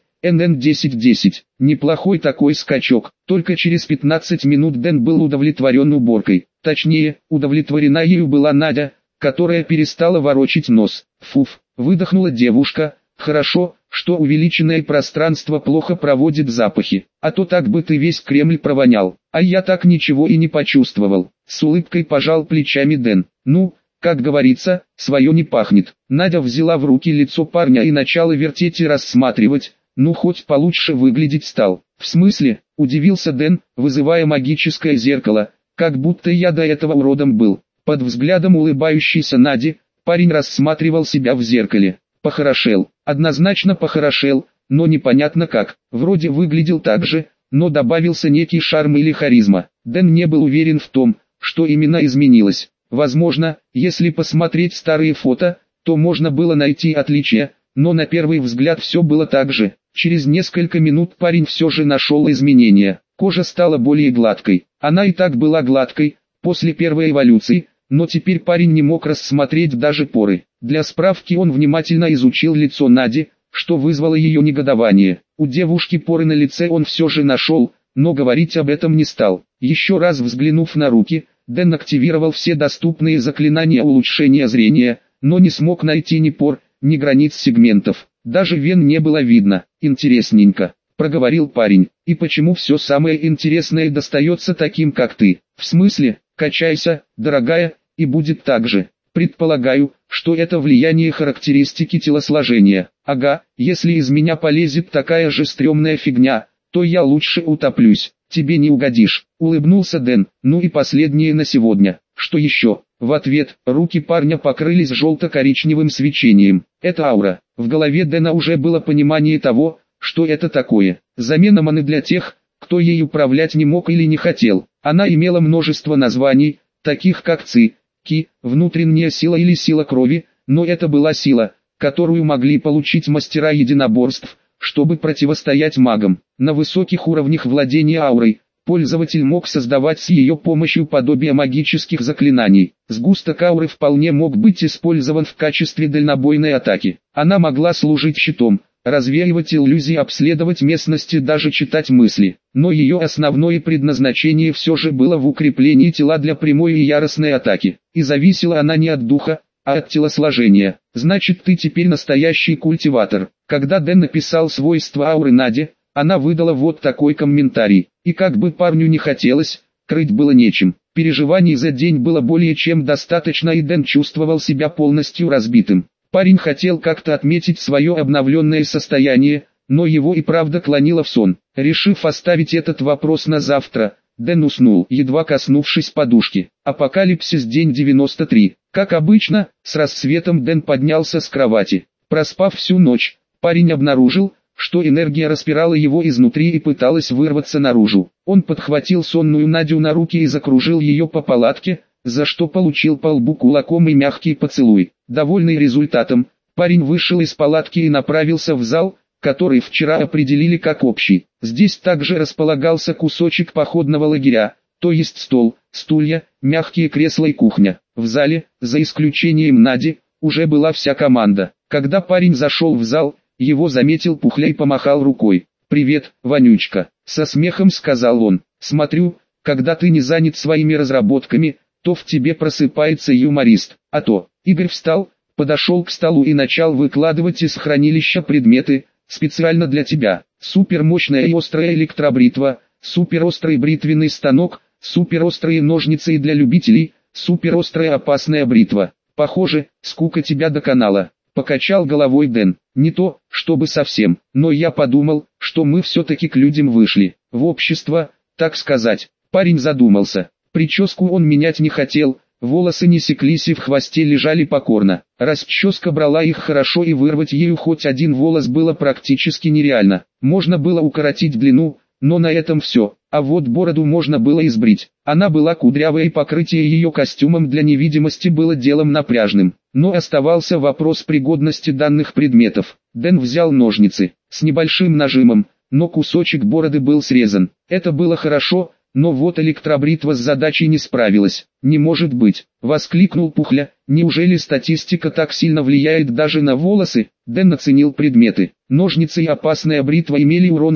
NN1010. Неплохой такой скачок. Только через 15 минут Дэн был удовлетворен уборкой. Точнее, удовлетворена ею была Надя, которая перестала ворочить нос. «Фуф», выдохнула девушка. «Хорошо, что увеличенное пространство плохо проводит запахи, а то так бы ты весь Кремль провонял». «А я так ничего и не почувствовал», с улыбкой пожал плечами Дэн. «Ну, как говорится, свое не пахнет». Надя взяла в руки лицо парня и начала вертеть и рассматривать. «Ну хоть получше выглядеть стал». «В смысле?» – удивился Дэн, вызывая магическое зеркало, как будто я до этого уродом был. Под взглядом улыбающейся Нади, парень рассматривал себя в зеркале. Похорошел, однозначно похорошел, но непонятно как. Вроде выглядел так же, но добавился некий шарм или харизма. Дэн не был уверен в том, что именно изменилось. Возможно, если посмотреть старые фото, то можно было найти отличия, но на первый взгляд все было так же. Через несколько минут парень все же нашел изменения. Кожа стала более гладкой. Она и так была гладкой, после первой эволюции, но теперь парень не мог рассмотреть даже поры. Для справки он внимательно изучил лицо Нади, что вызвало ее негодование. У девушки поры на лице он все же нашел, но говорить об этом не стал. Еще раз взглянув на руки, Дэн активировал все доступные заклинания улучшения зрения, но не смог найти ни пор, ни границ сегментов. Даже вен не было видно. «Интересненько», — проговорил парень. «И почему все самое интересное достается таким, как ты?» «В смысле? Качайся, дорогая, и будет так же». «Предполагаю, что это влияние характеристики телосложения». «Ага, если из меня полезет такая же стрёмная фигня, то я лучше утоплюсь». «Тебе не угодишь», — улыбнулся Дэн. «Ну и последнее на сегодня. Что еще?» В ответ, руки парня покрылись желто-коричневым свечением. Это аура. В голове Дэна уже было понимание того, что это такое. Замена маны для тех, кто ей управлять не мог или не хотел. Она имела множество названий, таких как ци, ки, внутренняя сила или сила крови, но это была сила, которую могли получить мастера единоборств, чтобы противостоять магам. На высоких уровнях владения аурой, пользователь мог создавать с ее помощью подобие магических заклинаний. Сгусток ауры вполне мог быть использован в качестве дальнобойной атаки. Она могла служить щитом, развеивать иллюзии, обследовать местности, даже читать мысли. Но ее основное предназначение все же было в укреплении тела для прямой и яростной атаки. И зависела она не от духа, а от телосложения. «Значит, ты теперь настоящий культиватор». Когда Дэн написал свойства ауры Наде, Она выдала вот такой комментарий. И как бы парню не хотелось, крыть было нечем. Переживаний за день было более чем достаточно, и Дэн чувствовал себя полностью разбитым. Парень хотел как-то отметить свое обновленное состояние, но его и правда клонило в сон. Решив оставить этот вопрос на завтра, Дэн уснул, едва коснувшись подушки. Апокалипсис, день 93. Как обычно, с рассветом Дэн поднялся с кровати. Проспав всю ночь, парень обнаружил, что энергия распирала его изнутри и пыталась вырваться наружу. Он подхватил сонную Надю на руки и закружил ее по палатке, за что получил по лбу кулаком и мягкий поцелуй. Довольный результатом, парень вышел из палатки и направился в зал, который вчера определили как общий. Здесь также располагался кусочек походного лагеря, то есть стол, стулья, мягкие кресла и кухня. В зале, за исключением Нади, уже была вся команда. Когда парень зашел в зал, его заметил Пухля и помахал рукой. «Привет, Вонючка», — со смехом сказал он. «Смотрю, когда ты не занят своими разработками, то в тебе просыпается юморист. А то». Игорь встал, подошел к столу и начал выкладывать из хранилища предметы, специально для тебя. Супермощная и острая электробритва, суперострый бритвенный станок, суперострые ножницы и для любителей, суперострая опасная бритва. Похоже, скука тебя доконала. Покачал головой Дэн. Не то, чтобы совсем, но я подумал, что мы все-таки к людям вышли. В общество, так сказать. Парень задумался. Прическу он менять не хотел, волосы не секлись и в хвосте лежали покорно. Расческа брала их хорошо, и вырвать ею хоть один волос было практически нереально. Можно было укоротить длину, но на этом все. А вот бороду можно было избрить. Она была кудрявая, и покрытие ее костюмом для невидимости было делом напряжным. Но оставался вопрос пригодности данных предметов. Дэн взял ножницы, с небольшим нажимом, но кусочек бороды был срезан. Это было хорошо, но вот электробритва с задачей не справилась. «Не может быть!» — воскликнул Пухля. «Неужели статистика так сильно влияет даже на волосы?» Дэн оценил предметы. Ножницы и опасная бритва имели урон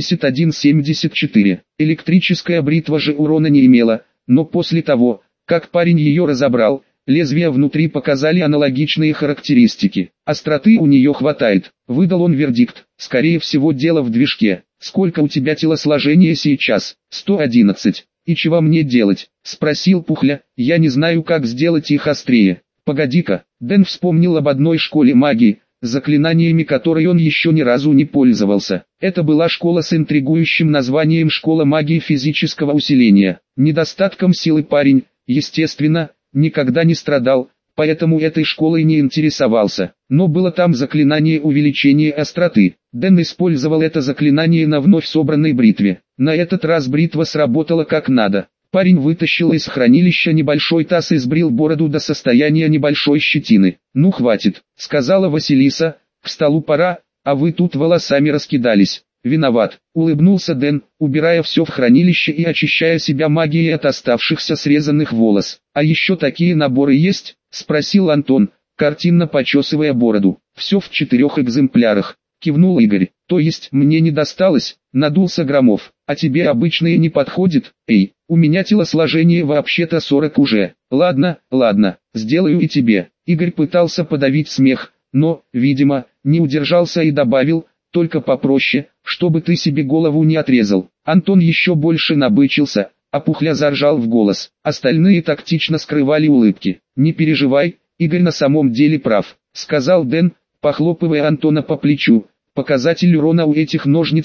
71-74. Электрическая бритва же урона не имела, но после того, как парень ее разобрал, лезвия внутри показали аналогичные характеристики. Остроты у нее хватает. Выдал он вердикт. Скорее всего, дело в движке. «Сколько у тебя телосложения сейчас?» 111. «И чего мне делать?» — спросил Пухля. «Я не знаю, как сделать их острее». «Погоди-ка». Дэн вспомнил об одной школе магии, заклинаниями которой он еще ни разу не пользовался. Это была школа с интригующим названием «Школа магии физического усиления». Недостатком силы парень, естественно, никогда не страдал, поэтому этой школой не интересовался. Но было там заклинание увеличения остроты. Дэн использовал это заклинание на вновь собранной бритве. На этот раз бритва сработала как надо. Парень вытащил из хранилища небольшой таз и сбрил бороду до состояния небольшой щетины. «Ну хватит», — сказала Василиса, — «к столу пора, а вы тут волосами раскидались». «Виноват», — улыбнулся Дэн, убирая все в хранилище и очищая себя магией от оставшихся срезанных волос. «А еще такие наборы есть?» — спросил Антон, картинно почесывая бороду. «Все в 4 экземплярах», — кивнул Игорь. «То есть мне не досталось?» — надулся Громов. «А тебе обычные не подходит? Эй, у меня телосложение вообще-то 40 уже». «Ладно, ладно, сделаю и тебе». Игорь пытался подавить смех, но, видимо, не удержался и добавил: «Только попроще, чтобы ты себе голову не отрезал». Антон еще больше набычился, а Пухля заржал в голос. Остальные тактично скрывали улыбки. «Не переживай, Игорь на самом деле прав», — сказал Дэн, похлопывая Антона по плечу. «Показатель урона у этих ножниц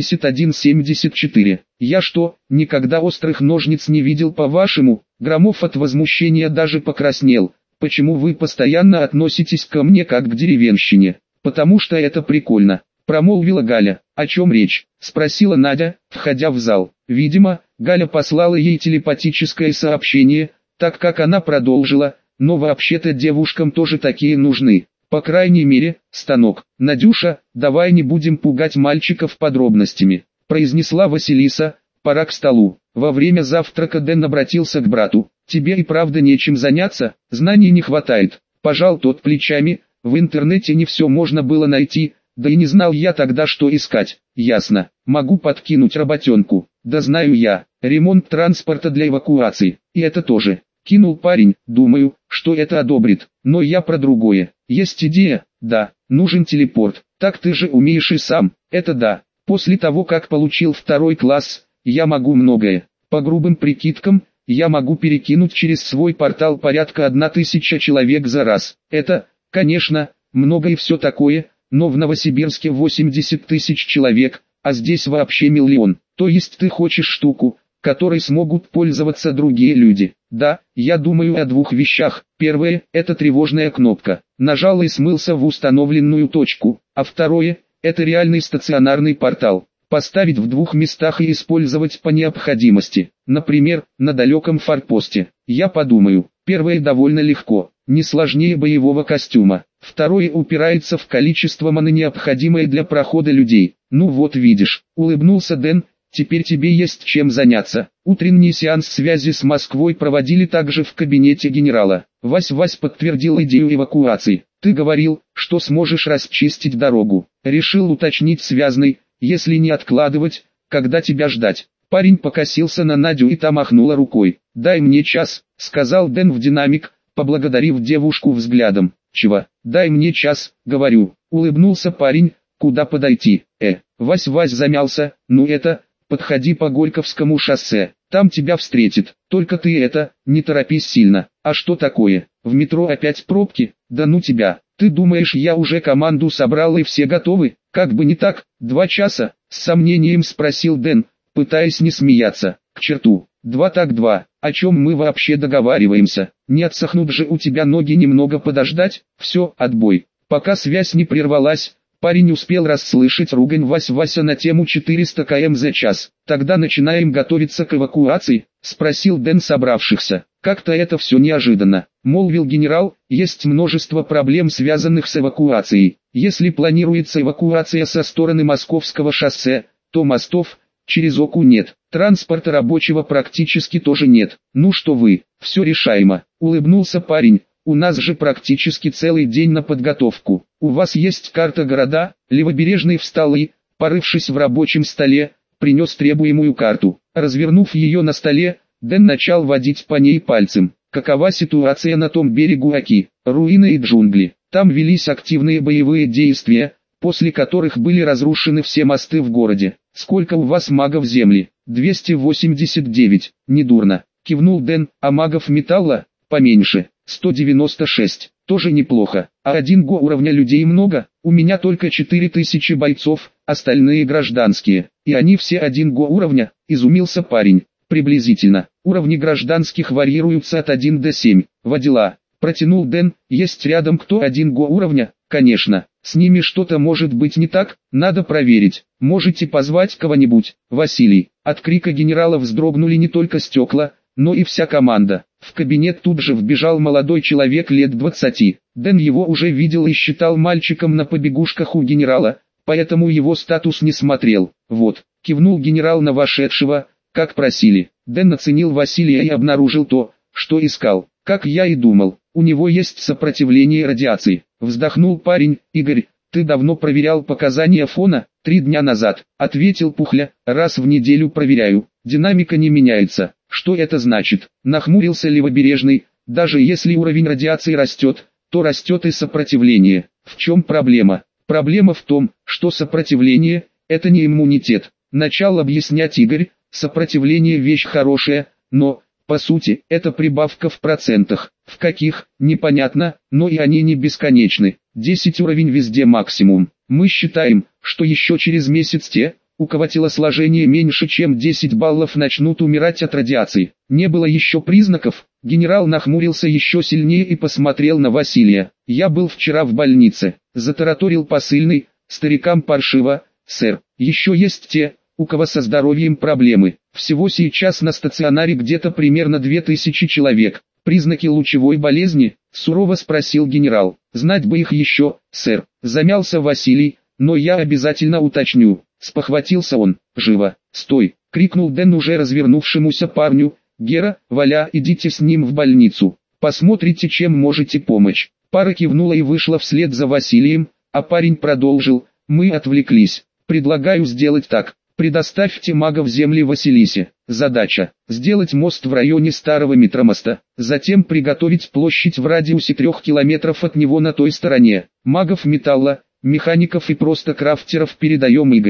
71-74. Я что, никогда острых ножниц не видел, по-вашему?» Громов от возмущения даже покраснел. «Почему вы постоянно относитесь ко мне как к деревенщине?» «Потому что это прикольно», — промолвила Галя. «О чем речь?» — спросила Надя, входя в зал. Видимо, Галя послала ей телепатическое сообщение, так как она продолжила: «Но вообще-то девушкам тоже такие нужны. По крайней мере, станок». «Надюша, давай не будем пугать мальчиков подробностями», — произнесла Василиса. «Пора к столу». Во время завтрака Дэн обратился к брату. «Тебе и правда нечем заняться, знаний не хватает». Пожал тот плечами. «В интернете не все можно было найти, да и не знал я тогда, что искать». «Ясно, могу подкинуть работенку». «Да знаю я, ремонт транспорта для эвакуации, и это тоже». Кинул парень. «Думаю, что это одобрит, но я про другое. Есть идея?» «Да, нужен телепорт». «Так ты же умеешь и сам». «Это да, После того, как получил 2 класс, я могу многое. По грубым прикидкам, я могу перекинуть через свой портал порядка 1000 человек за раз. Это, конечно, много и все такое, но в Новосибирске 80 тысяч человек, а здесь вообще миллион. То есть ты хочешь штуку, которой смогут пользоваться другие люди. Да, я думаю о 2 вещах. Первое – это тревожная кнопка. Нажал и смылся в установленную точку. А второе – это реальный стационарный портал. Поставить в 2 местах и использовать по необходимости. Например, на далеком форпосте. Я подумаю. Первое довольно легко, не сложнее боевого костюма. Второе упирается в количество маны, необходимое для прохода людей. Ну вот видишь, улыбнулся Дэн. Теперь тебе есть чем заняться. Утренний сеанс связи с Москвой проводили также в кабинете генерала. Вась подтвердил идею эвакуации. Ты говорил, что сможешь расчистить дорогу. Решил уточнить связный, если не откладывать, когда тебя ждать. Парень покосился на Надю и та махнула рукой. «Дай мне час», — сказал Дэн в динамик, поблагодарив девушку взглядом. «Чего? Дай мне час», — говорю. Улыбнулся парень. «Куда подойти?» Вась замялся. «Ну это... Подходи по Горьковскому шоссе, там тебя встретит. Только ты не торопись сильно. А что такое? В метро опять пробки? Да ну тебя. Ты думаешь, я уже команду собрал и все готовы? Как бы не так. 2 часа?» С сомнением спросил Дэн, пытаясь не смеяться. «К черту. 2 так 2. О чем мы вообще договариваемся? Не отсохнут же у тебя ноги немного подождать?» Все, отбой. Пока связь не прервалась, парень успел расслышать ругань Вася на тему 400 км за час. «Тогда начинаем готовиться к эвакуации?» — спросил Дэн собравшихся. «Как-то это все неожиданно», — молвил генерал. «Есть множество проблем, связанных с эвакуацией. Если планируется эвакуация со стороны Московского шоссе, то мостов через Оку нет, транспорта рабочего практически тоже нет. Ну что вы, все решаемо», — улыбнулся парень. «У нас же практически целый день на подготовку. У вас есть карта города?» Левобережный встал и, порывшись в рабочем столе, принес требуемую карту. Развернув ее на столе, Дэн начал водить по ней пальцем. Какова ситуация на том берегу Оки? Руины и джунгли. Там велись активные боевые действия, после которых были разрушены все мосты в городе. Сколько у вас магов земли? 289. Недурно. Кивнул Дэн. А магов металла? Поменьше. 196. Тоже неплохо. А 1 го уровня людей много? У меня только 4000 бойцов, остальные гражданские. И они все 1 го уровня? Изумился парень. Приблизительно. Уровни гражданских варьируются от 1 до 7. Водила. Протянул Дэн. Есть рядом кто 1 го уровня? Конечно. С ними что-то может быть не так, надо проверить. Можете позвать кого-нибудь? Василий. От крика генерала вздрогнули не только стекла, но и вся команда. В кабинет тут же вбежал молодой человек лет 20. Дэн его уже видел и считал мальчиком на побегушках у генерала, поэтому его статус не смотрел. «Вот», — кивнул генерал на вошедшего, — «как просили». Дэн оценил Василия и обнаружил то, что искал. «Как я и думал, у него есть сопротивление радиации». Вздохнул парень. «Игорь, ты давно проверял показания фона?» 3 дня назад, ответил Пухля. «Раз в неделю проверяю, динамика не меняется». «Что это значит?» Нахмурился Левобережный. «Даже если уровень радиации растет, то растет и сопротивление. В чем проблема?» «Проблема в том, что сопротивление – это не иммунитет». Начал объяснять Игорь. «Сопротивление – вещь хорошая, но, по сути, это прибавка в процентах. В каких, непонятно, но и они не бесконечны. 10 уровень везде максимум. Мы считаем, что еще через месяц те, у кого телосложение меньше чем 10 баллов, начнут умирать от радиации». Не было еще признаков. Генерал нахмурился еще сильнее и посмотрел на Василия. «Я был вчера в больнице», — затараторил посыльный. «Старикам паршиво, сэр. Еще есть те, у кого со здоровьем проблемы. Всего сейчас на стационаре где-то примерно 2000 человек. Признаки лучевой болезни?» — сурово спросил генерал. «Знать бы их еще, сэр», — замялся Василий. «Но я обязательно уточню». Спохватился он. «Живо! Стой!» — крикнул Дэн уже развернувшемуся парню. «Гера, Валя, идите с ним в больницу. Посмотрите, чем можете помочь». Пара кивнула и вышла вслед за Василием, а парень продолжил. «Мы отвлеклись. Предлагаю сделать так. Предоставьте магов земли Василисе. Задача – сделать мост в районе старого метромоста, затем приготовить площадь в радиусе 3 километров от него на той стороне. Магов металла, механиков и просто крафтеров передаем Игорю.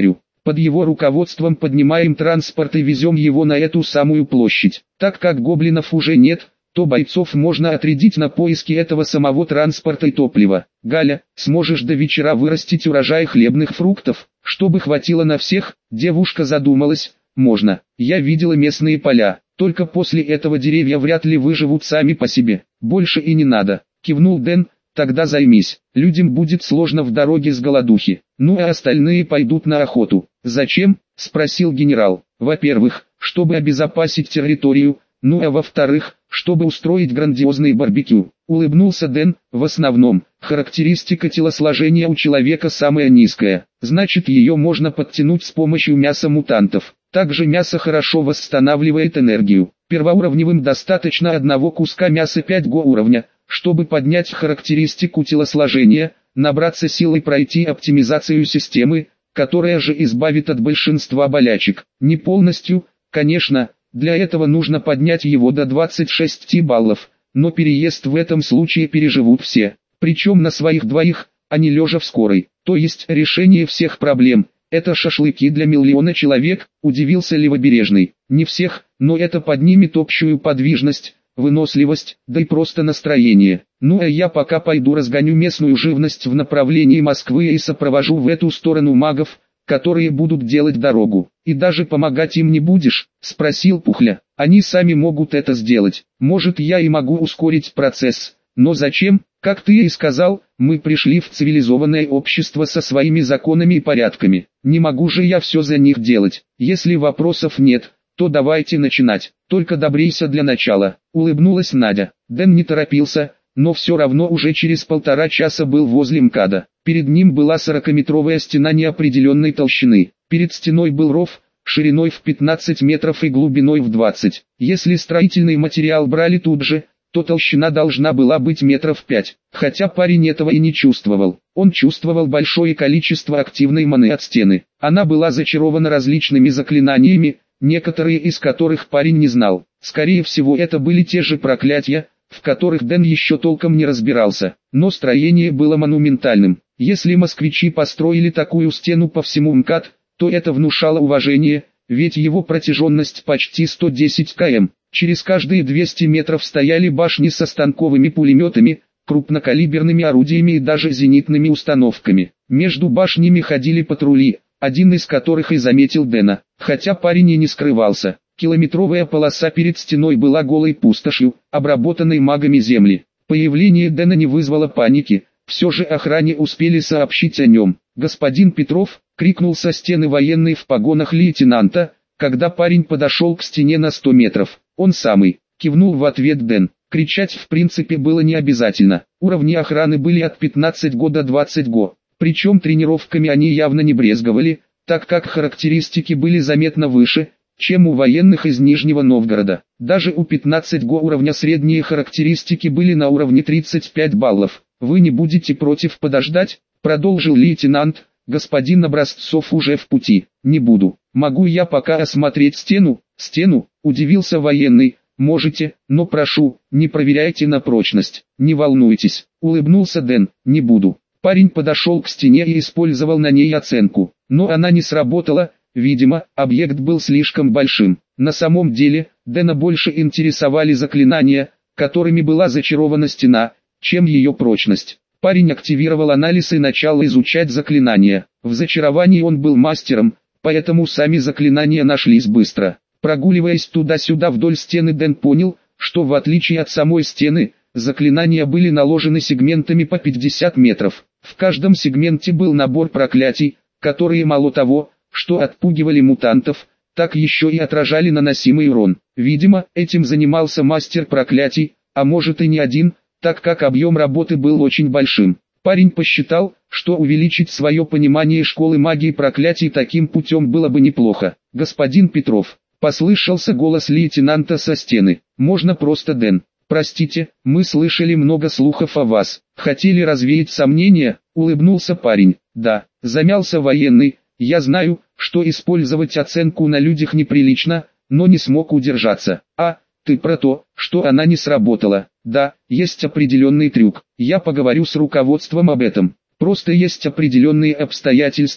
Под его руководством поднимаем транспорт и везем его на эту самую площадь. Так как гоблинов уже нет, то бойцов можно отрядить на поиски этого самого транспорта и топлива. Галя, сможешь до вечера вырастить урожай хлебных фруктов, чтобы хватило на всех? Девушка задумалась. Можно. Я видела местные поля. Только после этого деревья вряд ли выживут сами по себе. Больше и не надо. Кивнул Дэн. Тогда займись. Людям будет сложно в дороге с голодухи. Ну а остальные пойдут на охоту. Зачем? Спросил генерал. Во-первых, чтобы обезопасить территорию. Ну а во-вторых, чтобы устроить грандиозный барбекю. Улыбнулся Дэн. В основном, характеристика телосложения у человека самая низкая. Значит, ее можно подтянуть с помощью мяса мутантов. Также мясо хорошо восстанавливает энергию. Первоуровневым достаточно одного куска мяса 5 уровня, чтобы поднять характеристику телосложения, набраться сил и пройти оптимизацию системы, которая же избавит от большинства болячек. Не полностью, конечно, для этого нужно поднять его до 26 баллов, но переезд в этом случае переживут все, причем на своих двоих, а не лежа в скорой. То есть решение всех проблем – это шашлыки для миллиона человек, удивился Левобережный. Не всех, но это поднимет общую подвижность, выносливость, да и просто настроение. Ну а я пока пойду разгоню местную живность в направлении Москвы и сопровожу в эту сторону магов, которые будут делать дорогу. И даже помогать им не будешь? Спросил Пухля. Они сами могут это сделать. Может, я и могу ускорить процесс. Но зачем? Как ты и сказал, мы пришли в цивилизованное общество со своими законами и порядками. Не могу же я все за них делать. Если вопросов нет, то давайте начинать. Только добрейся для начала. Улыбнулась Надя. Дэн не торопился, но все равно уже через 1,5 часа был возле МКАДа. Перед ним была 40-метровая стена неопределенной толщины. Перед стеной был ров, шириной в 15 метров и глубиной в 20. Если строительный материал брали тут же, то толщина должна была быть метров 5. Хотя парень этого и не чувствовал. Он чувствовал большое количество активной маны от стены. Она была зачарована различными заклинаниями, некоторые из которых парень не знал. Скорее всего, это были те же проклятия, в которых Дэн еще толком не разбирался. Но строение было монументальным. Если москвичи построили такую стену по всему МКАД, то это внушало уважение, ведь его протяженность почти 110 км. Через каждые 200 метров стояли башни со станковыми пулеметами, крупнокалиберными орудиями и даже зенитными установками. Между башнями ходили патрули, один из которых и заметил Дэна, хотя парень и не скрывался. Километровая полоса перед стеной была голой пустошью, обработанной магами земли. Появление Дэна не вызвало паники, все же охране успели сообщить о нем. «Господин Петров!» — крикнул со стены военный в погонах лейтенанта, когда парень подошел к стене на 100 метров. «Он самый!» — кивнул в ответ Дэн. Кричать в принципе было не обязательно. Уровни охраны были от 15 до 20 го. Причем тренировками они явно не брезговали, так как характеристики были заметно выше, чем у военных из Нижнего Новгорода. Даже у 15 го уровня средние характеристики были на уровне 35 баллов. «Вы не будете против подождать?» — продолжил лейтенант. «Господин Образцов уже в пути». «Не буду. Могу я пока осмотреть стену?» «Стену?» — удивился военный. «Можете, но прошу, не проверяйте на прочность». «Не волнуйтесь», — улыбнулся Дэн. «Не буду». Парень подошел к стене и использовал на ней оценку. Но она не сработала, видимо, объект был слишком большим. На самом деле, Дэна больше интересовали заклинания, которыми была зачарована стена, чем ее прочность. Парень активировал анализ и начал изучать заклинания. В зачаровании он был мастером, поэтому сами заклинания нашлись быстро. Прогуливаясь туда-сюда вдоль стены, Дэн понял, что в отличие от самой стены, заклинания были наложены сегментами по 50 метров. В каждом сегменте был набор проклятий, которые мало того, что отпугивали мутантов, так еще и отражали наносимый урон. Видимо, этим занимался мастер проклятий, а может и не один, так как объем работы был очень большим. Парень посчитал, что увеличить свое понимание школы магии проклятий таким путем было бы неплохо. «Господин Петров», — послышался голос лейтенанта со стены, — «можно просто Дэн». «Простите, мы слышали много слухов о вас. Хотели развеять сомнения?» — улыбнулся парень. «Да», — замялся военный, — «я знаю, что использовать оценку на людях неприлично, но не смог удержаться». «А, ты про то, что она не сработала?» «Да, есть определенный трюк. Я поговорю с руководством об этом. Просто есть определенные обстоятельства,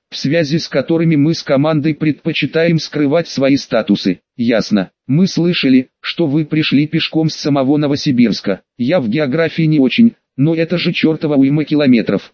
в связи с которыми мы с командой предпочитаем скрывать свои статусы. Ясно. Мы слышали, что вы пришли пешком с самого Новосибирска. Я в географии не очень, но это же чертова уйма километров.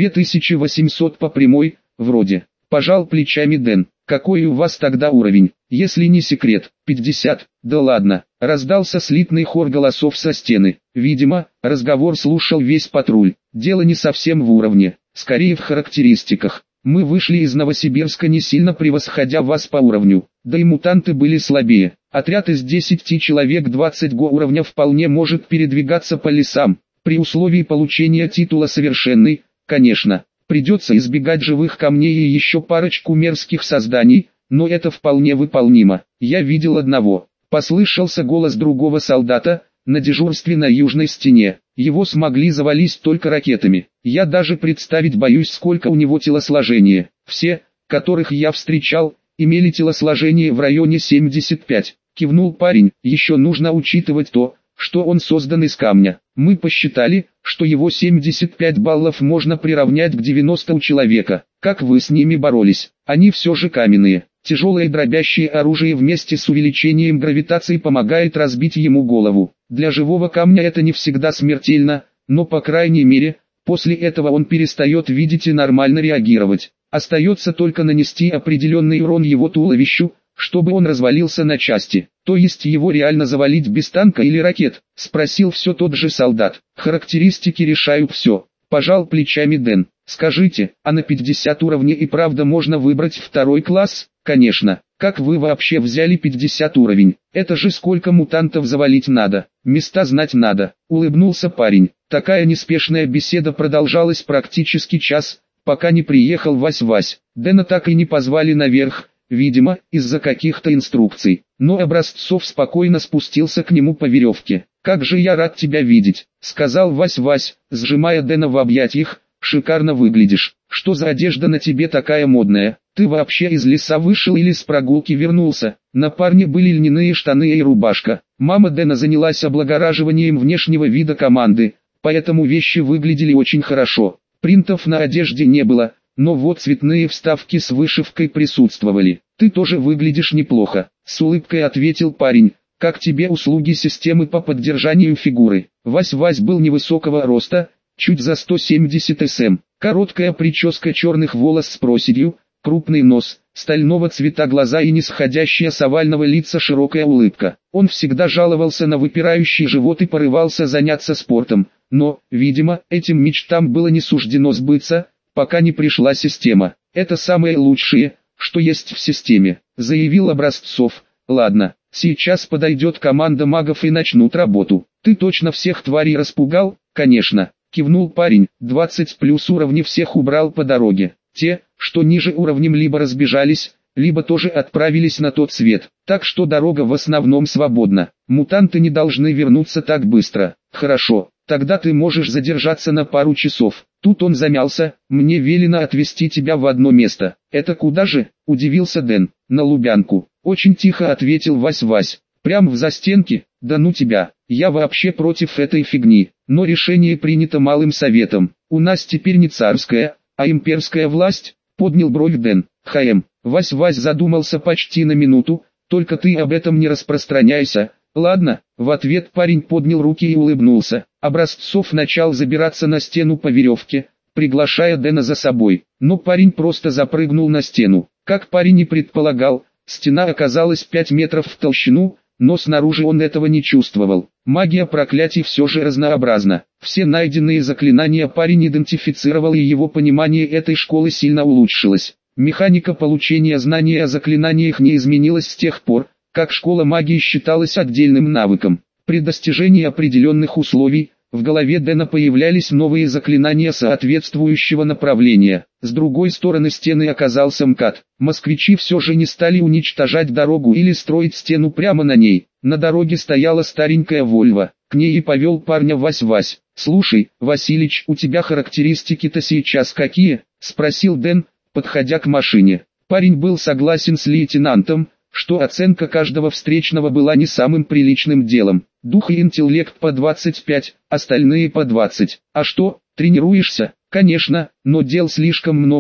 2800 по прямой, вроде. Пожал плечами Дэн. Какой у вас тогда уровень? Если не секрет, 50. Да ладно. Раздался слитный хор голосов со стены. Видимо, разговор слушал весь патруль. Дело не совсем в уровне, скорее в характеристиках. Мы вышли из Новосибирска не сильно превосходя вас по уровню, да и мутанты были слабее. Отряд из 10 человек 20 уровня вполне может передвигаться по лесам, при условии получения титула совершенный, конечно. Придется избегать живых камней и еще парочку мерзких созданий, но это вполне выполнимо. Я видел одного. Послышался голос другого солдата, на дежурстве на южной стене. Его смогли завалить только ракетами. Я даже представить боюсь, сколько у него телосложения. Все, которых я встречал, имели телосложение в районе 75. Кивнул парень. Еще нужно учитывать то, что он создан из камня. Мы посчитали, что его 75 баллов можно приравнять к 90 у человека. Как вы с ними боролись? Они все же каменные. Тяжелое дробящее оружие вместе с увеличением гравитации помогает разбить ему голову. Для живого камня это не всегда смертельно, но по крайней мере, после этого он перестает видеть и нормально реагировать. Остается только нанести определенный урон его туловищу, чтобы он развалился на части. То есть его реально завалить без танка или ракет? Спросил все тот же солдат. Характеристики решают все. Пожал плечами Дэн. Скажите, а на 50 уровней и правда можно выбрать второй класс? Конечно. Как вы вообще взяли 50 уровень? Это же сколько мутантов завалить надо? Места знать надо. Улыбнулся парень. Такая неспешная беседа продолжалась практически час, пока не приехал Вась-Вась. Дэна так и не позвали наверх, видимо, из-за каких-то инструкций. Но Образцов спокойно спустился к нему по веревке. «Как же я рад тебя видеть», — сказал Вась-Вась, сжимая Дэна в объятиях. «Шикарно выглядишь. Что за одежда на тебе такая модная? Ты вообще из леса вышел или с прогулки вернулся?» На парне были льняные штаны и рубашка. Мама Дэна занялась облагораживанием внешнего вида команды, поэтому вещи выглядели очень хорошо. Принтов на одежде не было, но вот цветные вставки с вышивкой присутствовали. «Ты тоже выглядишь неплохо», — с улыбкой ответил парень. «Как тебе услуги системы по поддержанию фигуры?» Вась-Вась был невысокого роста, чуть за 170 см. Короткая прическа, черных волос с проседью, крупный нос, стального цвета глаза и нисходящая с овального лица широкая улыбка. Он всегда жаловался на выпирающий живот и порывался заняться спортом, но, видимо, этим мечтам было не суждено сбыться, пока не пришла система. «Это самое лучшее, что есть в системе», — заявил Образцов. «Ладно, сейчас подойдет команда магов и начнут работу. Ты точно всех тварей распугал?» «Конечно», — кивнул парень. 20 плюс уровней всех убрал по дороге. Те, что ниже уровнем, либо разбежались, либо тоже отправились на тот свет. Так что дорога в основном свободна. Мутанты не должны вернуться так быстро. «Хорошо, тогда ты можешь задержаться на пару часов». Тут он замялся. «Мне велено отвезти тебя в одно место». «Это куда же?» – удивился Дэн. «На Лубянку». Очень тихо ответил Вась-Вась. «Прям в застенке? Да ну тебя. Я вообще против этой фигни. Но решение принято малым советом. У нас теперь не царская, а имперская власть», — поднял бровь Дэн. Вась-Вась задумался почти на минуту. «Только ты об этом не распространяйся». «Ладно», — в ответ парень поднял руки и улыбнулся. Образцов начал забираться на стену по веревке, приглашая Дэна за собой. Но парень просто запрыгнул на стену. Как парень и предполагал, стена оказалась 5 метров в толщину, но снаружи он этого не чувствовал. Магия проклятий все же разнообразна. Все найденные заклинания парень идентифицировал, и его понимание этой школы сильно улучшилось. Механика получения знаний о заклинаниях не изменилась с тех пор, как школа магии считалась отдельным навыком. При достижении определенных условий, в голове Дэна появлялись новые заклинания соответствующего направления. С другой стороны стены оказался МКАД. Москвичи все же не стали уничтожать дорогу или строить стену прямо на ней. На дороге стояла старенькая Вольво. К ней и повел парня Вась-Вась. «Слушай, Василич, у тебя характеристики-то сейчас какие?» – спросил Дэн, подходя к машине. Парень был согласен с лейтенантом, что оценка каждого встречного была не самым приличным делом. Дух и интеллект по 25, остальные по 20. «А что, тренируешься?» «Конечно, но дел слишком много,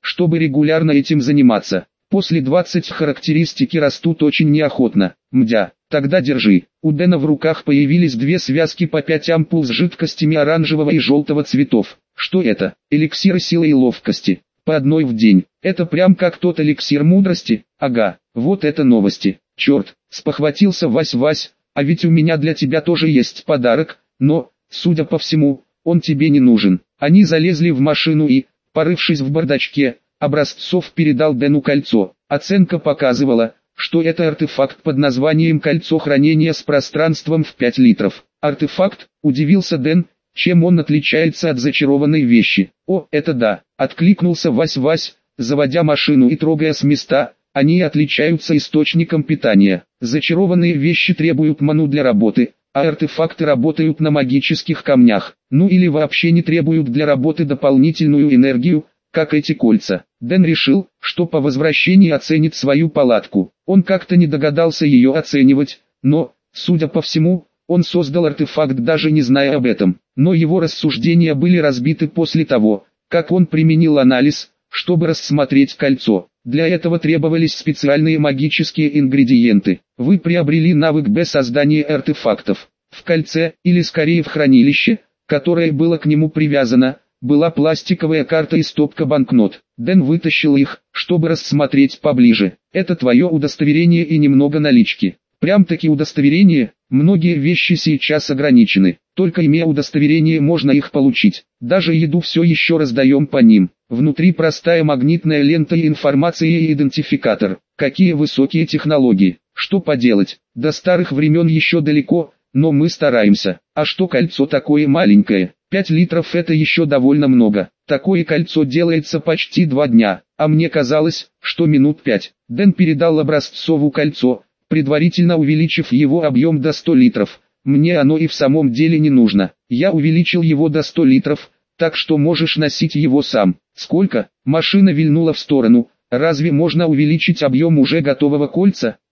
чтобы регулярно этим заниматься. После 20 характеристики растут очень неохотно. Мдя, тогда держи. У Дэна в руках появились две связки по 5 ампул с жидкостями оранжевого и желтого цветов. Что это? Эликсиры силы и ловкости. По одной в день. Это прям как тот эликсир мудрости. Ага, вот это новости. Черт, спохватился Вась-Вась, а ведь у меня для тебя тоже есть подарок, но, судя по всему, он тебе не нужен. Они залезли в машину и, порывшись в бардачке, Образцов передал Дэну кольцо. Оценка показывала, что это артефакт под названием «Кольцо хранения с пространством в 5 литров». Артефакт, удивился Дэн, чем он отличается от зачарованной вещи. О, это да, откликнулся Вась-Вась, заводя машину и трогая с места. Они отличаются источником питания. Зачарованные вещи требуют ману для работы, а артефакты работают на магических камнях. Ну или вообще не требуют для работы дополнительную энергию, как эти кольца. Дэн решил, что по возвращении оценит свою палатку. Он как-то не догадался ее оценивать, но, судя по всему, он создал артефакт даже не зная об этом. Но его рассуждения были разбиты после того, как он применил анализ, чтобы рассмотреть кольцо. Для этого требовались специальные магические ингредиенты. Вы приобрели навык Б создания артефактов. В кольце, или скорее в хранилище, которое было к нему привязано, была пластиковая карта и стопка банкнот. Дэн вытащил их, чтобы рассмотреть поближе. Это твое удостоверение и немного налички. Прям-таки удостоверение, многие вещи сейчас ограничены. Только имея удостоверение можно их получить. Даже еду все еще раздаем по ним. Внутри простая магнитная лента и информация и идентификатор. Какие высокие технологии. Что поделать, до старых времен еще далеко, но мы стараемся. А что кольцо такое маленькое? 5 литров это еще довольно много. Такое кольцо делается почти 2 дня, а мне казалось, что минут 5. Дэн передал Образцову кольцо, предварительно увеличив его объем до 100 литров. Мне оно и в самом деле не нужно. Я увеличил его до 100 литров, так что можешь носить его сам. Сколько? Машина вильнула в сторону. Разве можно увеличить объем уже готового кольца?